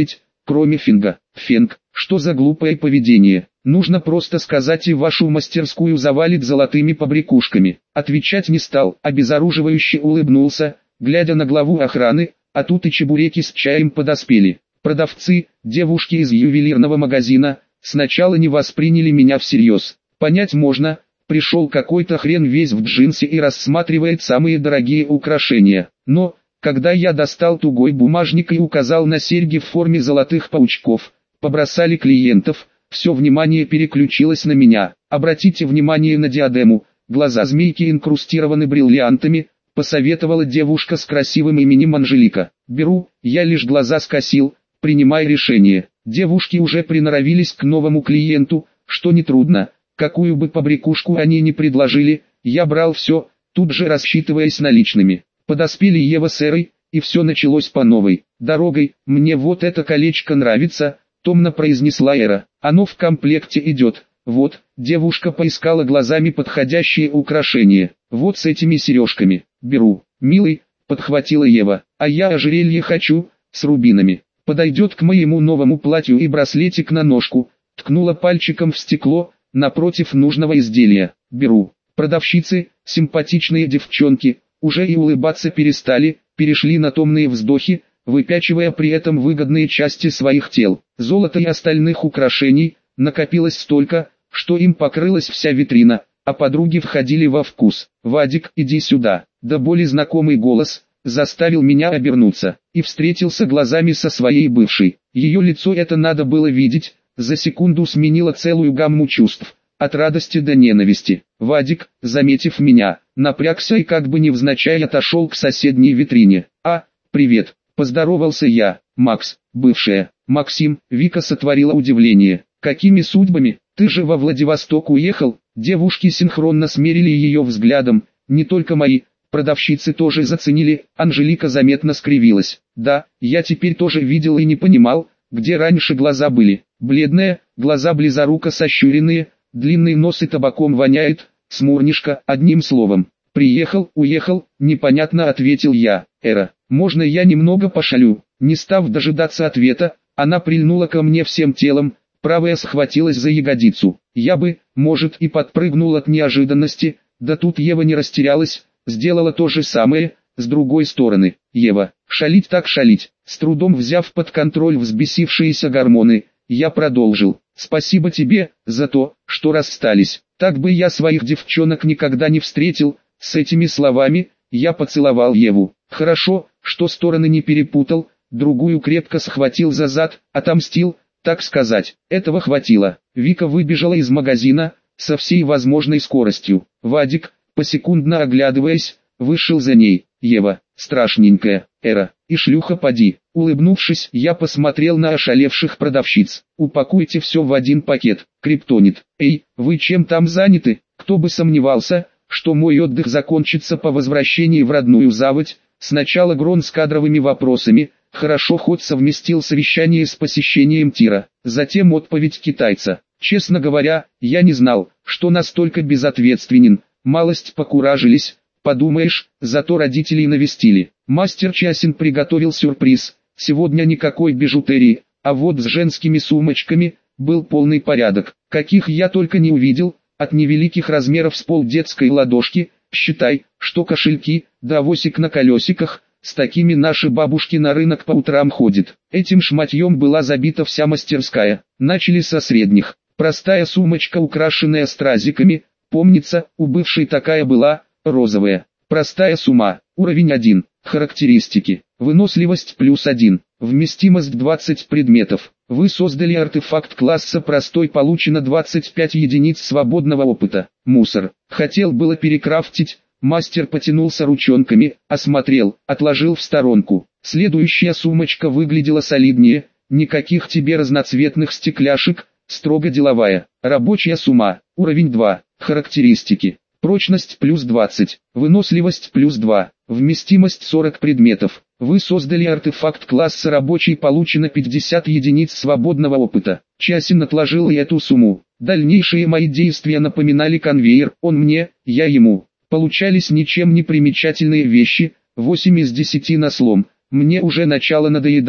кроме Фенга. Фенг, что за глупое поведение? Нужно просто сказать, и вашу мастерскую завалит золотыми побрякушками. Отвечать не стал, обезоруживающе улыбнулся, глядя на главу охраны, а тут и чебуреки с чаем подоспели. Продавцы, девушки из ювелирного магазина, сначала не восприняли меня всерьез. Понять можно, пришел какой-то хрен весь в джинсы и рассматривает самые дорогие украшения. Но, когда я достал тугой бумажник и указал на серьги в форме золотых паучков, побросали клиентов, все внимание переключилось на меня. Обратите внимание на диадему, глаза змейки инкрустированы бриллиантами, посоветовала девушка с красивым именем Анжелика. Беру, я лишь глаза скосил, принимая решение. Девушки уже приноровились к новому клиенту, что нетрудно, какую бы побрякушку они ни предложили, я брал все, тут же рассчитываясь наличными. Подоспели Ева с Эрой, и все началось по новой. Дорогой, мне вот это колечко нравится, томно произнесла Эра. Оно в комплекте идет. Вот, девушка поискала глазами подходящие украшения. Вот с этими сережками. Беру. Милый, подхватила Ева. А я ожерелье хочу, с рубинами. Подойдет к моему новому платью и браслетик на ножку. Ткнула пальчиком в стекло, напротив нужного изделия. Беру. Продавщицы, симпатичные девчонки, уже и улыбаться перестали, перешли на томные вздохи, выпячивая при этом выгодные части своих тел. Золота и остальных украшений накопилось столько, что им покрылась вся витрина, а подруги входили во вкус. «Вадик, иди сюда!» До боли знакомый голос заставил меня обернуться, и встретился глазами со своей бывшей. Ее лицо это надо было видеть, за секунду сменило целую гамму чувств, от радости до ненависти. Вадик, заметив меня, напрягся и как бы невзначай отошел к соседней витрине. «А, привет!» Поздоровался я. «Макс, бывшая». «Максим», Вика сотворила удивление. «Какими судьбами? Ты же во Владивосток уехал?» Девушки синхронно смерили ее взглядом, не только мои, продавщицы тоже заценили, Анжелика заметно скривилась. «Да, я теперь тоже видел и не понимал, где раньше глаза были. Бледная, глаза близоруко сощуренные, длинный нос и табаком воняет, смурнишка, одним словом». «Приехал, уехал», непонятно ответил я. «Эра, можно я немного пошалю?» Не став дожидаться ответа, она прильнула ко мне всем телом, правая схватилась за ягодицу. Я бы, может, и подпрыгнул от неожиданности, да тут Ева не растерялась, сделала то же самое, с другой стороны. «Ева, шалить так шалить». С трудом взяв под контроль взбесившиеся гормоны, я продолжил. «Спасибо тебе, за то, что расстались. Так бы я своих девчонок никогда не встретил». С этими словами, я поцеловал Еву. Хорошо, что стороны не перепутал, другую крепко схватил за зад, отомстил, так сказать. Этого хватило. Вика выбежала из магазина, со всей возможной скоростью. Вадик, посекундно оглядываясь, вышел за ней. Ева, страшненькая, Эра, и шлюха поди. Улыбнувшись, я посмотрел на ошалевших продавщиц. Упакуйте все в один пакет, криптонит. Эй, вы чем там заняты? Кто бы сомневался, что мой отдых закончится по возвращении в родную заводь. Сначала Грон с кадровыми вопросами, хорошо хоть совместил совещание с посещением тира, затем отповедь китайца. Честно говоря, я не знал, что настолько безответственен, малость покуражились, подумаешь, зато родителей навестили. Мастер Часин приготовил сюрприз, сегодня никакой бижутерии, а вот с женскими сумочками был полный порядок, каких я только не увидел. От невеликих размеров с пол детской ладошки, считай, что кошельки, да авосик на колесиках, с такими наши бабушки на рынок по утрам ходят. Этим шматьем была забита вся мастерская. Начали со средних. Простая сумочка, украшенная стразиками, помнится, у бывшей такая была, розовая. Простая сумма, уровень 1, характеристики, выносливость +1, вместимость 20 предметов. Вы создали артефакт класса простой, получено 25 единиц свободного опыта. Мусор. Хотел было перекрафтить, мастер потянулся ручонками, осмотрел, отложил в сторонку. Следующая сумочка выглядела солиднее, никаких тебе разноцветных стекляшек, строго деловая. Рабочая сумма, уровень 2, характеристики. Прочность +20, выносливость +2, вместимость 40 предметов. Вы создали артефакт класса рабочий, получено 50 единиц свободного опыта. Часин отложил и эту сумму. Дальнейшие мои действия напоминали конвейер, он мне, я ему. Получались ничем не примечательные вещи, 8 из 10 на слом. Мне уже начало надоедать,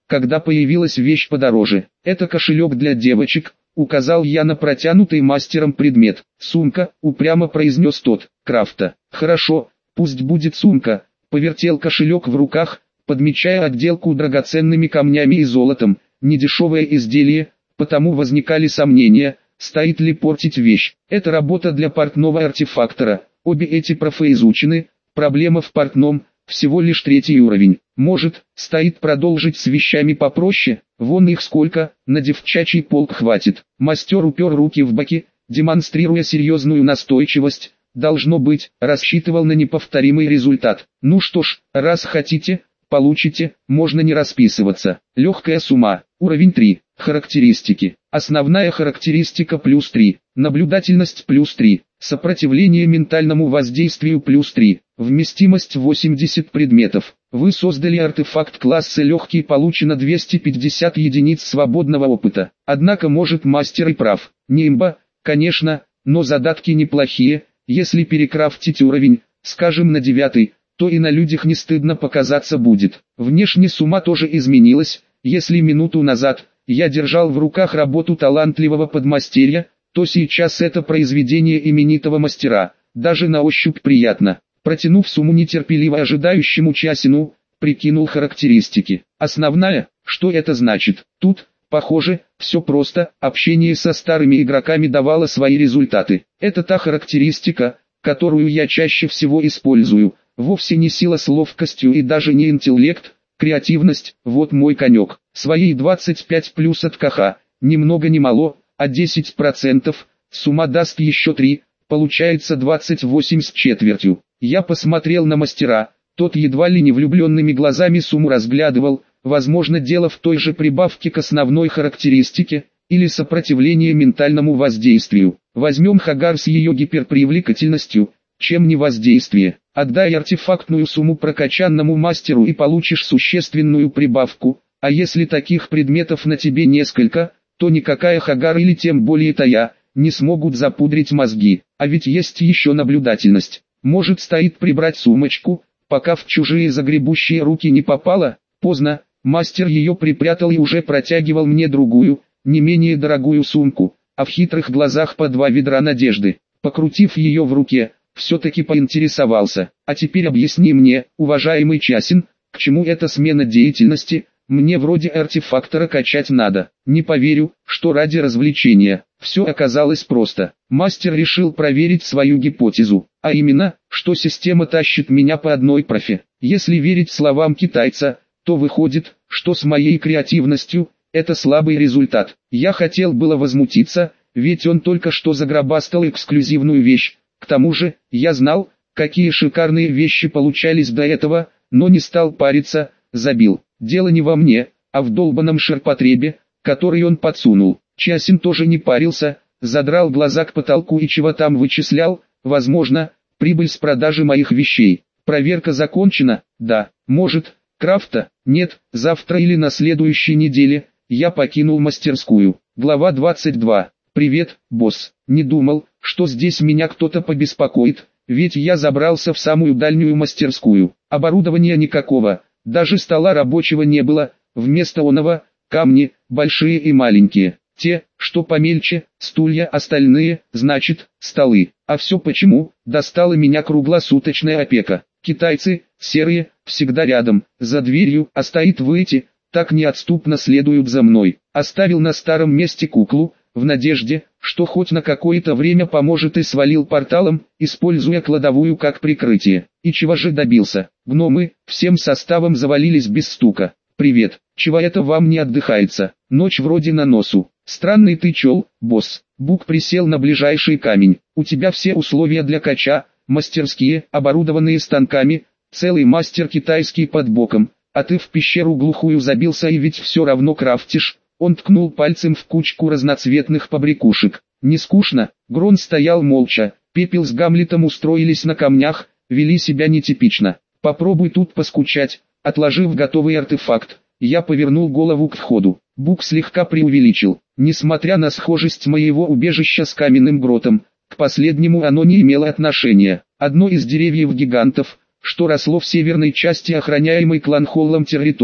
когда появилась вещь подороже. Это кошелек для девочек, указал я на протянутый мастером предмет. Сумка, упрямо произнес тот. Крафта. Хорошо, пусть будет сумка. Повертел кошелек в руках, подмечая отделку драгоценными камнями и золотом. Недешевое изделие, потому возникали сомнения, стоит ли портить вещь. Это работа для портного артефактора. Обе эти профы изучены, проблема в портном, всего лишь 3-й уровень. Может, стоит продолжить с вещами попроще, вон их сколько, на девчачий полк хватит. Мастер упер руки в боки, демонстрируя серьезную настойчивость. Должно быть, рассчитывал на неповторимый результат. Ну что ж, раз хотите, получите, можно не расписываться. Легкая сумма, уровень 3, характеристики. Основная характеристика плюс 3, наблюдательность плюс 3, сопротивление ментальному воздействию плюс 3, вместимость 80 предметов. Вы создали артефакт класса легкий, получено 250 единиц свободного опыта. Однако может мастер и прав, не имба, конечно, но задатки неплохие. Если перекрафтить уровень, скажем на 9, то и на людях не стыдно показаться будет. Внешне сумма тоже изменилась. Если минуту назад я держал в руках работу талантливого подмастерья, то сейчас это произведение именитого мастера, даже на ощупь приятно. Протянув сумму нетерпеливо ожидающему Часину, прикинул характеристики. Основная, что это значит? Тут, похоже, все просто, общение со старыми игроками давало свои результаты. Это та характеристика, которую я чаще всего использую, вовсе не сила с ловкостью и даже не интеллект, креативность, вот мой конек. Свои 25 плюс от КХ, ни много ни мало, а 10%, сумма даст еще 3, получается 28 с четвертью. Я посмотрел на мастера, тот едва ли не влюбленными глазами сумму разглядывал, возможно дело в той же прибавке к основной характеристике, или сопротивление ментальному воздействию. Возьмем Хагар с ее гиперпривлекательностью, чем не воздействие. Отдай артефактную сумму прокачанному мастеру и получишь существенную прибавку, а если таких предметов на тебе несколько, то никакая Хагар или тем более Тая, не смогут запудрить мозги. А ведь есть еще наблюдательность. Может стоит прибрать сумочку, пока в чужие загребущие руки не попало? Поздно, мастер ее припрятал и уже протягивал мне другую, не менее дорогую сумку, а в хитрых глазах по 2 ведра надежды. Покрутив ее в руке, все-таки поинтересовался. А теперь объясни мне, уважаемый Часин, к чему эта смена деятельности? Мне вроде артефактора качать надо. Не поверю, что ради развлечения. Все оказалось просто. Мастер решил проверить свою гипотезу, а именно, что система тащит меня по одной профи. Если верить словам китайца, то выходит, что с моей креативностью, это слабый результат. Я хотел было возмутиться, ведь он только что загробастал эксклюзивную вещь. К тому же, я знал, какие шикарные вещи получались до этого, но не стал париться, забил. Дело не во мне, а в долбанном ширпотребе, который он подсунул. Часин тоже не парился, задрал глаза к потолку и чего там вычислял, возможно, прибыль с продажи моих вещей. Проверка закончена, да, может, крафта, нет, завтра или на следующей неделе, я покинул мастерскую. Глава 22. Привет, босс. Не думал, что здесь меня кто-то побеспокоит, ведь я забрался в самую дальнюю мастерскую. Оборудования никакого, даже стола рабочего не было, вместо оного, камни, большие и маленькие. Те, что помельче, стулья, остальные, значит, столы. А все почему? Достала меня круглосуточная опека. Китайцы, серые, всегда рядом, за дверью, а стоит выйти, так неотступно следуют за мной. Оставил на старом месте куклу, в надежде, что хоть на какое-то время поможет, и свалил порталом, используя кладовую как прикрытие. И чего же добился? Гномы, всем составом завалились без стука. «Привет, чего это вам не отдыхается? Ночь вроде на носу. Странный ты чел, босс». Бук присел на ближайший камень. «У тебя все условия для кача, мастерские, оборудованные станками, целый мастер китайский под боком, а ты в пещеру глухую забился и ведь все равно крафтишь». Он ткнул пальцем в кучку разноцветных побрякушек. «Не скучно?» Грон стоял молча. Пепел с Гамлетом устроились на камнях, вели себя нетипично. «Попробуй тут поскучать». Отложив готовый артефакт, я повернул голову к входу. Бук слегка преувеличил. Несмотря на схожесть моего убежища с каменным гротом, к последнему оно не имело отношения. Одно из деревьев-гигантов, что росло в северной части охраняемой клан Холлом территории,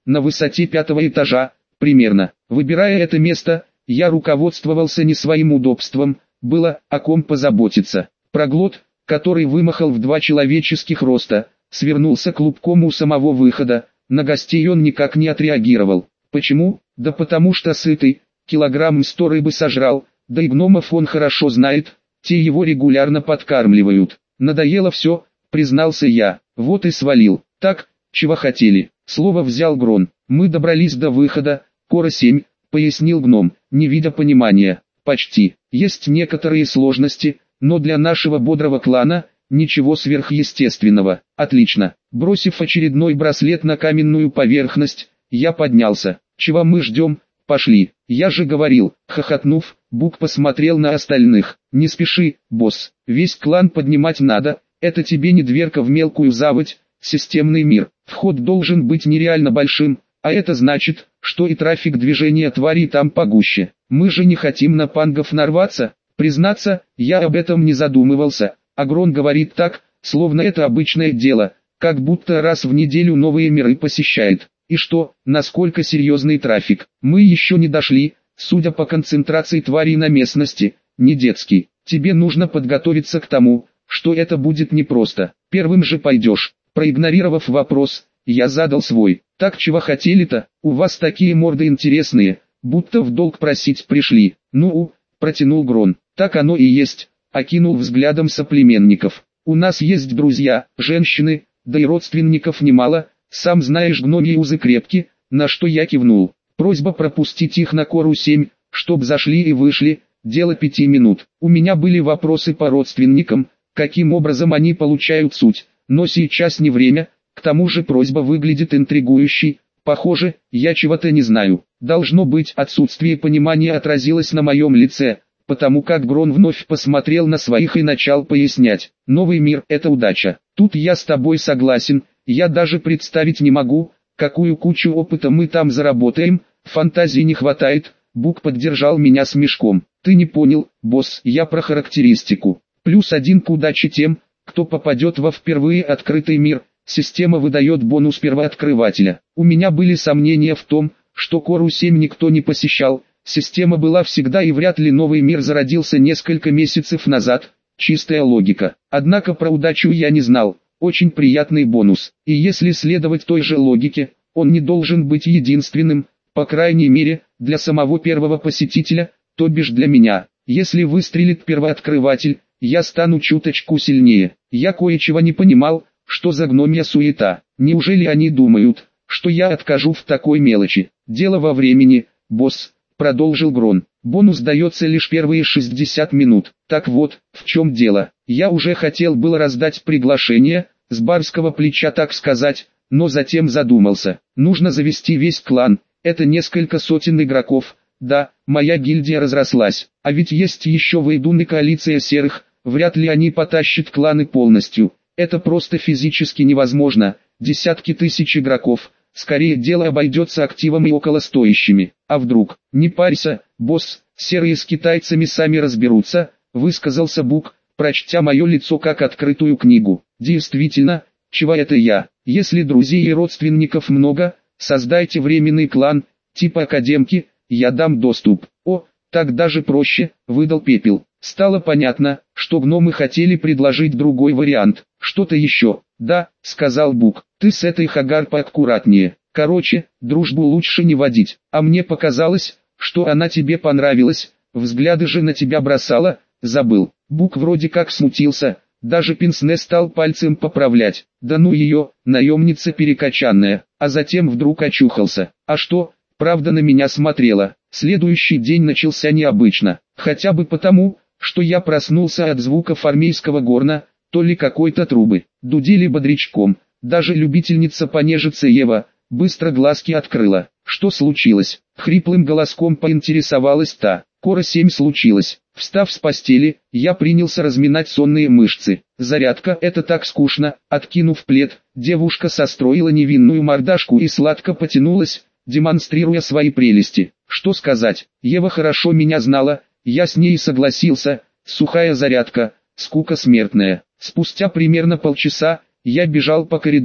на высоте 5-го этажа, примерно. Выбирая это место, я руководствовался не своим удобством, было о ком позаботиться. Проглот, который вымахал в 2 человеческих роста, свернулся клубком у самого выхода, на гостей он никак не отреагировал. Почему? Да потому что сытый, килограмм 100 рыбы сожрал, да и гномов он хорошо знает, те его регулярно подкармливают. Надоело все, признался я, вот и свалил. Так, чего хотели? Слово взял Грон. Мы добрались до выхода, Кора 7, пояснил гном, не видя понимания. Почти. Есть некоторые сложности, но для нашего бодрого клана, ничего сверхъестественного. Отлично. Бросив очередной браслет на каменную поверхность, я поднялся. Чего мы ждем? Пошли. Я же говорил, хохотнув, Бук посмотрел на остальных. Не спеши, босс, весь клан поднимать надо, это тебе не дверка в мелкую заводь, системный мир. Вход должен быть нереально большим, а это значит, что и трафик движения тварей там погуще. Мы же не хотим на пангов нарваться. Признаться, я об этом не задумывался. Агрон говорит так, словно это обычное дело, как будто раз в неделю новые миры посещает. И что, насколько серьезный трафик? Мы еще не дошли, судя по концентрации тварей на местности, не детский. Тебе нужно подготовиться к тому, что это будет непросто. Первым же пойдешь. Проигнорировав вопрос, я задал свой. Так чего хотели-то? У вас такие морды интересные, будто в долг просить пришли. Ну, протянул Грон. Так оно и есть, окинул взглядом соплеменников. У нас есть друзья, женщины, да и родственников немало, сам знаешь, гномьи узы крепки, на что я кивнул. Просьба пропустить их на Кору 7, чтоб зашли и вышли, дело 5 минут. У меня были вопросы по родственникам, каким образом они получают суть, но сейчас не время, к тому же просьба выглядит интригующей. Похоже, я чего-то не знаю. Должно быть, отсутствие понимания отразилось на моем лице, потому как Грон вновь посмотрел на своих и начал пояснять. Новый мир – это удача. Тут я с тобой согласен, я даже представить не могу, какую кучу опыта мы там заработаем, фантазии не хватает. Бук поддержал меня смешком. Ты не понял, босс, я про характеристику. +1 к удаче тем, кто попадет во впервые открытый мир. Система выдает бонус первооткрывателя. У меня были сомнения в том, что Кору 7 никто не посещал. Система была всегда и вряд ли новый мир зародился несколько месяцев назад. Чистая логика. Однако про удачу я не знал. Очень приятный бонус. И если следовать той же логике, он не должен быть единственным, по крайней мере, для самого первого посетителя, то бишь для меня. Если выстрелит первооткрыватель, я стану чуточку сильнее. Я кое-чего не понимал, что за гномья суета. Неужели они думают, что я откажу в такой мелочи? Дело во времени, босс, продолжил Грон. Бонус дается лишь первые 60 минут. Так вот, в чем дело. Я уже хотел было раздать приглашение, с барского плеча так сказать, но затем задумался. Нужно завести весь клан, это несколько сотен игроков. Да, моя гильдия разрослась, а ведь есть еще Вейдун и коалиция серых, вряд ли они потащат кланы полностью. Это просто физически невозможно, десятки тысяч игроков, скорее дело обойдется активами околостоящими. А вдруг? Не парься, босс, серые с китайцами сами разберутся, высказался Бук, прочтя мое лицо как открытую книгу. Действительно, чего это я? Если друзей и родственников много, создайте временный клан, типа академки, я дам доступ. О, так даже проще, выдал Пепел. Стало понятно, что гномы хотели предложить другой вариант. Что-то еще? Да, сказал Бук, ты с этой Хагар поаккуратнее. Короче, дружбу лучше не водить. А мне показалось, что она тебе понравилась, взгляды же на тебя бросала, забыл. Бук вроде как смутился, даже пенсне стал пальцем поправлять. Да ну ее, наемница перекачанная, а затем вдруг очухался. А что, правда на меня смотрела? Следующий день начался необычно, хотя бы потому, что я проснулся от звуков армейского горна, то ли какой-то трубы. Дудили бодрячком, даже любительница понежиться Ева, быстро глазки открыла. Что случилось? Хриплым голоском поинтересовалась та. Кора 7 случилось. Встав с постели, я принялся разминать сонные мышцы. Зарядка — это так скучно. Откинув плед, девушка состроила невинную мордашку и сладко потянулась, демонстрируя свои прелести. Что сказать, Ева хорошо меня знала, я с ней согласился. Сухая зарядка, скука смертная. Спустя примерно полчаса, я бежал по коридору.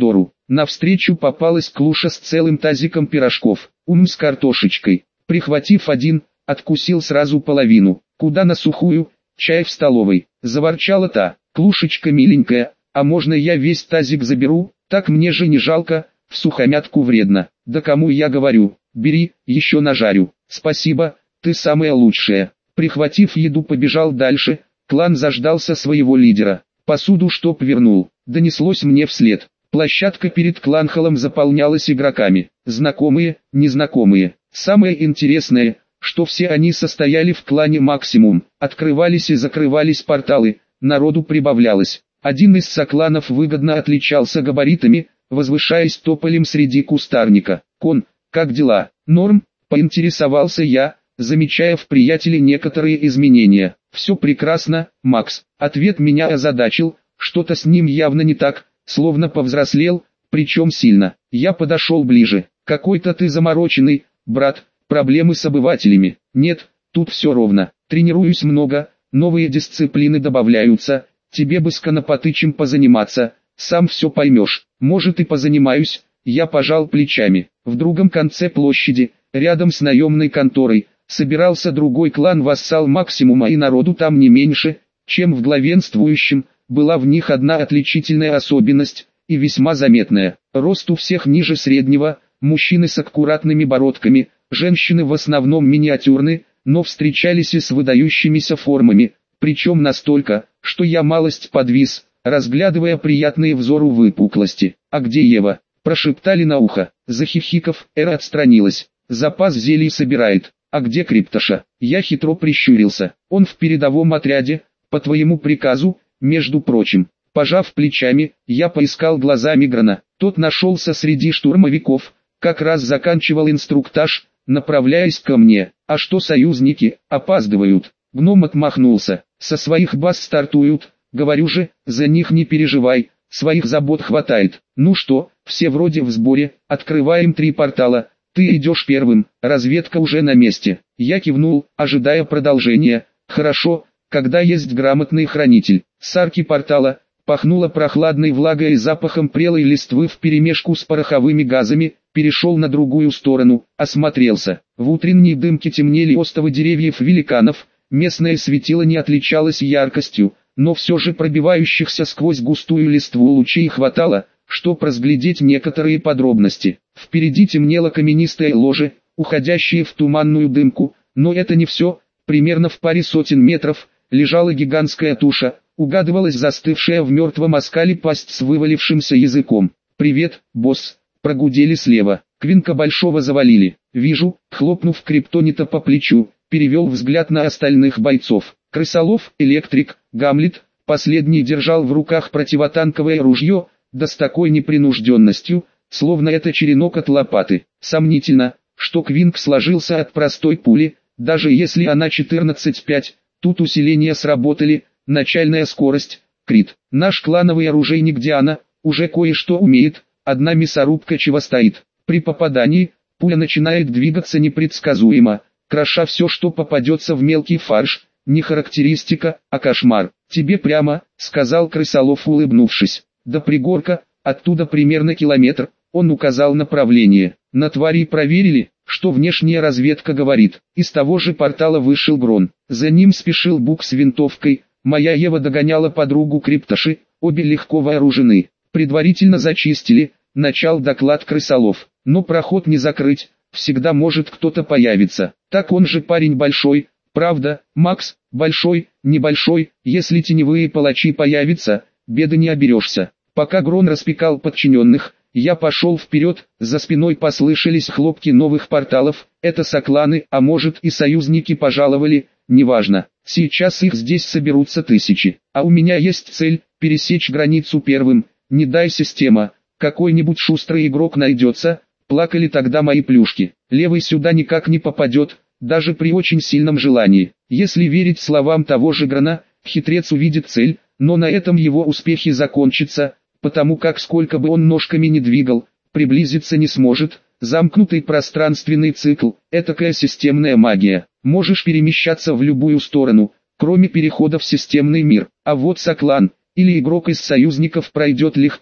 Навстречу попалась клуша с целым тазиком пирожков, с картошечкой. Прихватив один, откусил сразу половину. Куда на сухую? Чай в столовой. Заворчала та. Клушечка миленькая, а можно я весь тазик заберу? Так мне же не жалко, в сухомятку вредно. Да кому я говорю? Бери, еще нажарю. Спасибо, ты самая лучшая. Прихватив еду, побежал дальше. Клан заждался своего лидера. Посуду чтоб вернул. Донеслось мне вслед. Площадка перед кланхолом заполнялась игроками. Знакомые, незнакомые. Самое интересное, что все они состояли в клане Максимум. Открывались и закрывались порталы, народу прибавлялось. Один из сокланов выгодно отличался габаритами, возвышаясь тополем среди кустарника. «Кон, как дела?» «Норм», — поинтересовался я, замечая в приятеле некоторые изменения. «Все прекрасно, Макс». Ответ меня озадачил, что-то с ним явно не так, словно повзрослел, причем сильно. Я подошел ближе. «Какой-то ты замороченный, брат, проблемы с обывателями». «Нет, тут все ровно. Тренируюсь много, новые дисциплины добавляются, тебе бы с конопатычем позаниматься, сам все поймешь». «Может и позанимаюсь», я пожал плечами. В другом конце площади, рядом с наемной конторой, собирался другой клан-вассал Максимума, и народу там не меньше, чем в главенствующем. Была в них одна отличительная особенность, и весьма заметная. Рост у всех ниже среднего, мужчины с аккуратными бородками, женщины в основном миниатюрны, но встречались и с выдающимися формами, причем настолько, что я малость подвис, разглядывая приятные взору выпуклости. «А где Ева?» – прошептали на ухо. Захихиков, Эра отстранилась. «Запас зелий собирает». «А где Криптоша?» Я хитро прищурился. «Он в передовом отряде, по твоему приказу, между прочим». Пожав плечами, я поискал глазами Грана. Тот нашелся среди штурмовиков, как раз заканчивал инструктаж, направляясь ко мне. «А что союзники, опаздывают?» Гном отмахнулся. «Со своих баз стартуют, говорю же, за них не переживай, своих забот хватает». «Ну что, все вроде в сборе, открываем 3 портала, ты идешь первым, разведка уже на месте». Я кивнул, ожидая продолжения. «Хорошо, когда есть грамотный хранитель». С арки портала пахнуло прохладной влагой и запахом прелой листвы вперемешку с пороховыми газами. Перешел на другую сторону, осмотрелся. В утренней дымке темнели остовы деревьев великанов, местное светило не отличалось яркостью, но все же пробивающихся сквозь густую листву лучей хватало, чтоб разглядеть некоторые подробности. Впереди темнело каменистое ложе, уходящее в туманную дымку, но это не все. Примерно в паре сотен метров лежала гигантская туша, угадывалась застывшая в мертвом оскале пасть с вывалившимся языком. «Привет, босс!» — прогудели слева. Квинка большого завалили. «Вижу», — хлопнув криптонита по плечу, перевел взгляд на остальных бойцов. Крысолов, Электрик, Гамлет, последний держал в руках противотанковое ружье, да с такой непринужденностью, словно это черенок от лопаты. Сомнительно, что Квинк сложился от простой пули, даже если она 14,5, тут усиления сработали, начальная скорость, крит. Наш клановый оружейник Диана уже кое-что умеет, одна мясорубка чего стоит. При попадании, пуля начинает двигаться непредсказуемо, кроша все, что попадется в мелкий фарш. Не характеристика, а кошмар. «Тебе прямо», — сказал Крысолов, улыбнувшись. «До пригорка, оттуда примерно километр», — он указал направление. «На твари проверили, что внешняя разведка говорит». Из того же портала вышел Грон. За ним спешил Бук с винтовкой. Моя Ева догоняла подругу Криптоши, обе легко вооружены. «Предварительно зачистили», — начал доклад Крысолов. «Но проход не закрыть, всегда может кто-то появиться. Так он же парень большой». «Правда, Макс, большой, небольшой, если теневые палачи появятся, беды не оберешься». Пока Грон распекал подчиненных, я пошел вперед, за спиной послышались хлопки новых порталов. Это сокланы, а может и союзники пожаловали, неважно. Сейчас их здесь соберутся тысячи. А у меня есть цель, пересечь границу первым. Не дай система, какой-нибудь шустрый игрок найдется, плакали тогда мои плюшки. Левый сюда никак не попадет. Даже при очень сильном желании. Если верить словам того же Грана, хитрец увидит цель, но на этом его успехи закончатся, потому как сколько бы он ножками не двигал, приблизиться не сможет. Замкнутый пространственный цикл – этакая системная магия. Можешь перемещаться в любую сторону, кроме перехода в системный мир. А вот соклан, или игрок из союзников пройдет легко,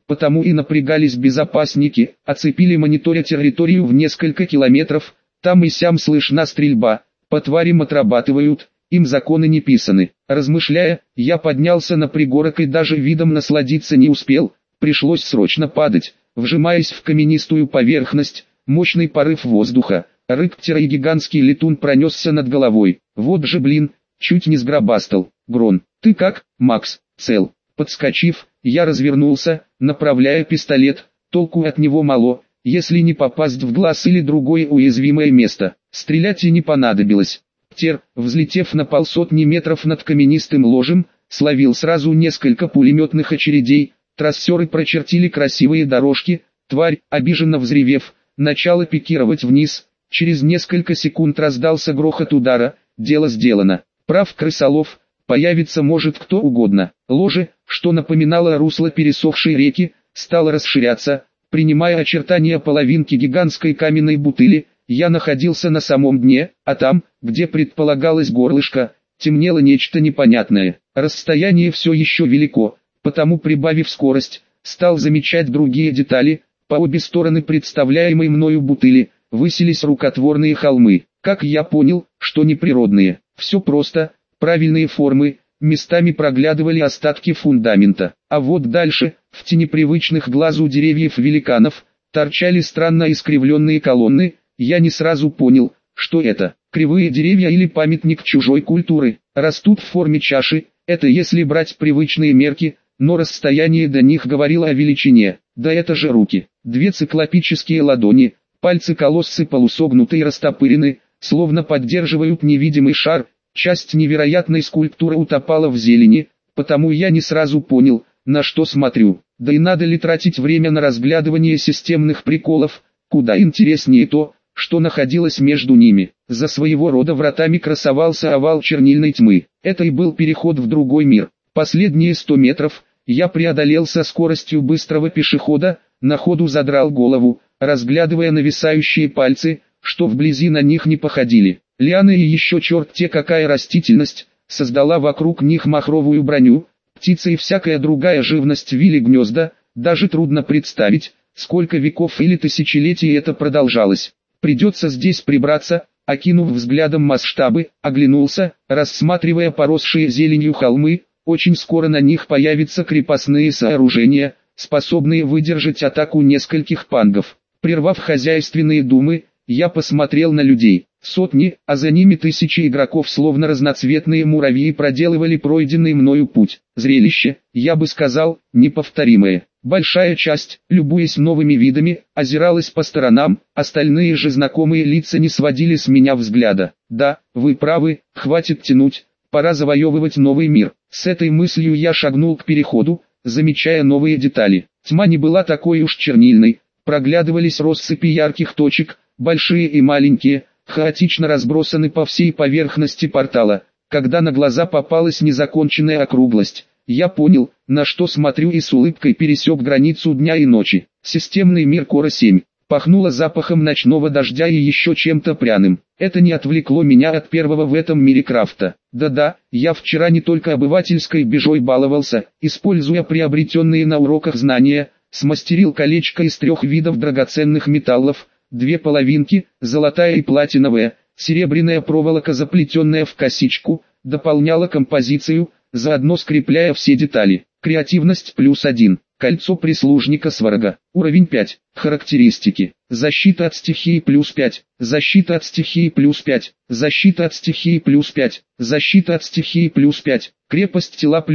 потому и напрягались безопасники, оцепили мониторя территорию в несколько километров, там и сям слышна стрельба, по тварям отрабатывают, им законы не писаны. Размышляя, я поднялся на пригорок и даже видом насладиться не успел, пришлось срочно падать, вжимаясь в каменистую поверхность, мощный порыв воздуха, рыктера и гигантский летун пронесся над головой. Вот же блин, чуть не сгробастал. Грон, ты как, Макс, цел? Подскочив, я развернулся, направляя пистолет, толку от него мало, если не попасть в глаз или другое уязвимое место. Стрелять и не понадобилось. Птер, взлетев на 150 метров над каменистым ложем, словил сразу несколько пулеметных очередей, трассеры прочертили красивые дорожки, тварь, обиженно взревев, начала пикировать вниз, через несколько секунд раздался грохот удара, дело сделано. Прав крысолов, появиться может кто угодно. Ложе, что напоминало русло пересохшей реки, стало расширяться, принимая очертания половинки гигантской каменной бутыли. Я находился на самом дне, а там, где предполагалось горлышко, темнело нечто непонятное. Расстояние все еще велико, потому, прибавив скорость, стал замечать другие детали. По обе стороны представляемой мною бутыли высились рукотворные холмы. Как я понял, что неприродные. Все просто, правильные формы, местами проглядывали остатки фундамента. А вот дальше, в тени привычных глазу деревьев великанов, торчали странно искривленные колонны. Я не сразу понял, что это, кривые деревья или памятник чужой культуры. Растут в форме чаши, это если брать привычные мерки, но расстояние до них говорило о величине. Да это же руки, две циклопические ладони, пальцы колоссы полусогнуты и растопырены, словно поддерживают невидимый шар. Часть невероятной скульптуры утопала в зелени, потому я не сразу понял, на что смотрю. Да и надо ли тратить время на разглядывание системных приколов, куда интереснее то, что находилось между ними. За своего рода вратами красовался овал чернильной тьмы. Это и был переход в другой мир. Последние 100 метров я преодолел со скоростью быстрого пешехода, на ходу задрал голову, разглядывая нависающие пальцы, что вблизи на них не походили. Лианы и еще черт-те какая растительность, создала вокруг них махровую броню, птицы и всякая другая живность вили гнезда, даже трудно представить, сколько веков или тысячелетий это продолжалось. Придется здесь прибраться. Окинув взглядом масштабы, оглянулся, рассматривая поросшие зеленью холмы. Очень скоро на них появятся крепостные сооружения, способные выдержать атаку нескольких пангов. Прервав хозяйственные думы, я посмотрел на людей. Сотни, а за ними тысячи игроков, словно разноцветные муравьи, проделывали пройденный мною путь. Зрелище, я бы сказал, неповторимое. Большая часть, любуясь новыми видами, озиралась по сторонам, остальные же знакомые лица не сводили с меня взгляда. Да, вы правы, хватит тянуть, пора завоевывать новый мир. С этой мыслью я шагнул к переходу, замечая новые детали. Тьма не была такой уж чернильной, проглядывались россыпи ярких точек, большие и маленькие, хаотично разбросаны по всей поверхности портала. Когда на глаза попалась незаконченная округлость, я понял, на что смотрю, и с улыбкой пересек границу дня и ночи. Системный мир Кора-7. Пахнуло запахом ночного дождя и еще чем-то пряным. Это не отвлекло меня от первого в этом мире крафта. Да-да, я вчера не только обывательской бежой баловался, используя приобретенные на уроках знания, смастерил колечко из 3 видов драгоценных металлов, 2 половинки, золотая и платиновая, серебряная проволока, заплетенная в косичку, дополняла композицию, заодно скрепляя все детали. Креативность +1. Кольцо прислужника Сварога. Уровень 5. Характеристики. Защита от стихии +5. Защита от стихии +5. Защита от стихии +5. Защита от стихии +5. Крепость тела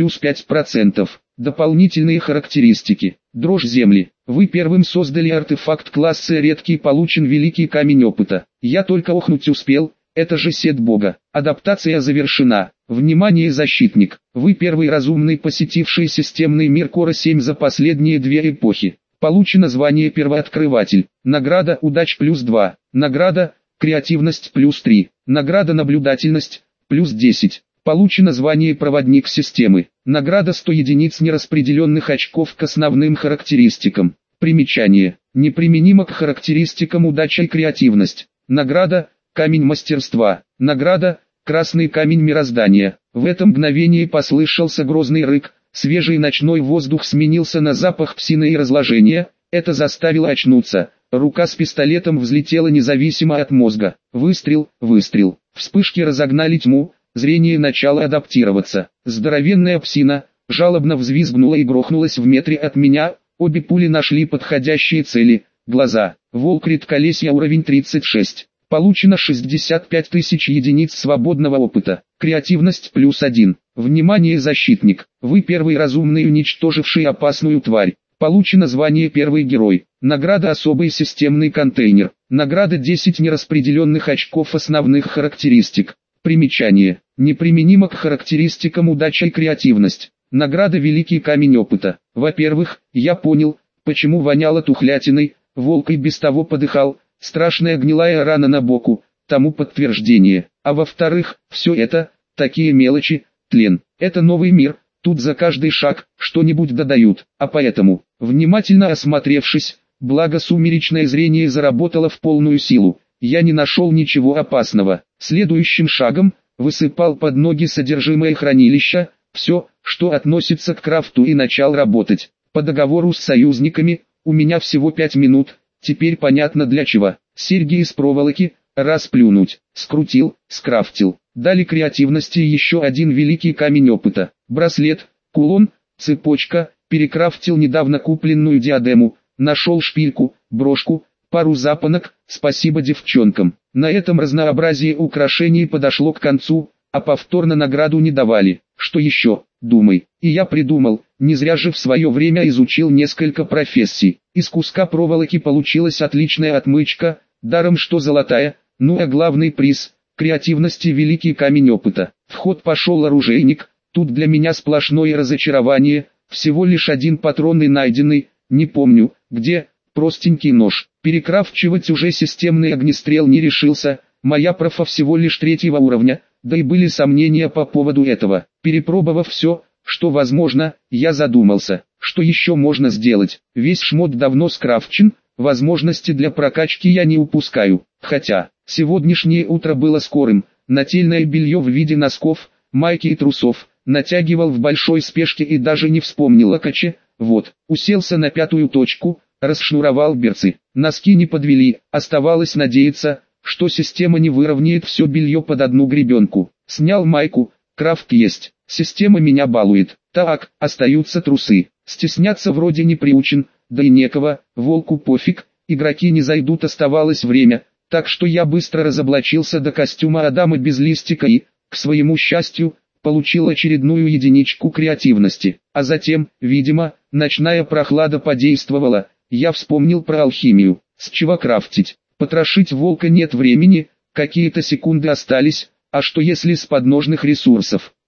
+5%. Дополнительные характеристики. Дрожь земли. Вы первым создали артефакт класса редкий, получен великий камень опыта. Я только охнуть успел. Это же сет бога. Адаптация завершена. Внимание, защитник! Вы первый разумный, посетивший системный мир Кора-7 за последние 2 эпохи. Получено звание первооткрыватель. Награда удач +2. Награда креативность +3. Награда наблюдательность +10. Получено звание проводник системы. Награда 100 единиц нераспределенных очков к основным характеристикам. Примечание. Неприменимо к характеристикам удача и креативность. Награда камень мастерства. Награда красный камень мироздания. В это мгновение послышался грозный рык, свежий ночной воздух сменился на запах псины и разложения, это заставило очнуться. Рука с пистолетом взлетела независимо от мозга. Выстрел, выстрел. Вспышки разогнали тьму, зрение начало адаптироваться. Здоровенная псина жалобно взвизгнула и грохнулась в метре от меня, обе пули нашли подходящие цели. Глаза. Волк редколесья уровень 36. Получено 65 тысяч единиц свободного опыта. Креативность +1. Внимание, защитник. Вы первый разумный, уничтоживший опасную тварь. Получено звание «Первый герой». Награда «Особый системный контейнер». Награда 10 нераспределенных очков основных характеристик. Примечание. Неприменимо к характеристикам удача и креативность. Награда «Великий камень опыта». Во-первых, я понял, почему воняло тухлятиной, волк и без того подыхал, страшная гнилая рана на боку, тому подтверждение. А во-вторых, все это, такие мелочи, тлен. Это новый мир. Тут за каждый шаг что-нибудь додают, а поэтому, внимательно осмотревшись, благо сумеречное зрение заработало в полную силу, я не нашел ничего опасного. Следующим шагом, высыпал под ноги содержимое хранилища, все, что относится к крафту, и начал работать. По договору с союзниками, у меня всего 5 минут, теперь понятно для чего. Серьги из проволоки, расплюнуть, скрутил, скрафтил. Дали креативности еще один великий камень опыта. Браслет, кулон, цепочка, перекрафтил недавно купленную диадему, нашел шпильку, брошку, пару запонок, спасибо девчонкам. На этом разнообразие украшений подошло к концу, а повторно награду не давали. Что еще, думай. И я придумал, не зря же в свое время изучил несколько профессий. Из куска проволоки получилась отличная отмычка, даром что золотая, ну а главный приз – креативности великий камень опыта. В ход пошел оружейник, тут для меня сплошное разочарование, всего лишь один патрон и найденный, не помню, где, простенький нож. Перекрафчивать уже системный огнестрел не решился, моя профа всего лишь 3-го уровня, да и были сомнения по поводу этого. Перепробовав все, что возможно, я задумался, что еще можно сделать. Весь шмот давно скрафчен, возможности для прокачки я не упускаю, хотя... Сегодняшнее утро было скорым, нательное белье в виде носков, майки и трусов, натягивал в большой спешке и даже не вспомнил о каче, вот, уселся на 5-ю точку, расшнуровал берцы, носки не подвели, оставалось надеяться, что система не выровняет все белье под одну гребенку. Снял майку, крафт есть, система меня балует, так, остаются трусы, стесняться вроде не приучен, да и некого, волку пофиг, игроки не зайдут, оставалось время. Так что я быстро разоблачился до костюма Адама без листика и, к своему счастью, получил очередную единичку креативности. А затем, видимо, ночная прохлада подействовала, я вспомнил про алхимию. С чего крафтить? Потрошить волка нет времени, какие-то секунды остались, а что если с подножных ресурсов?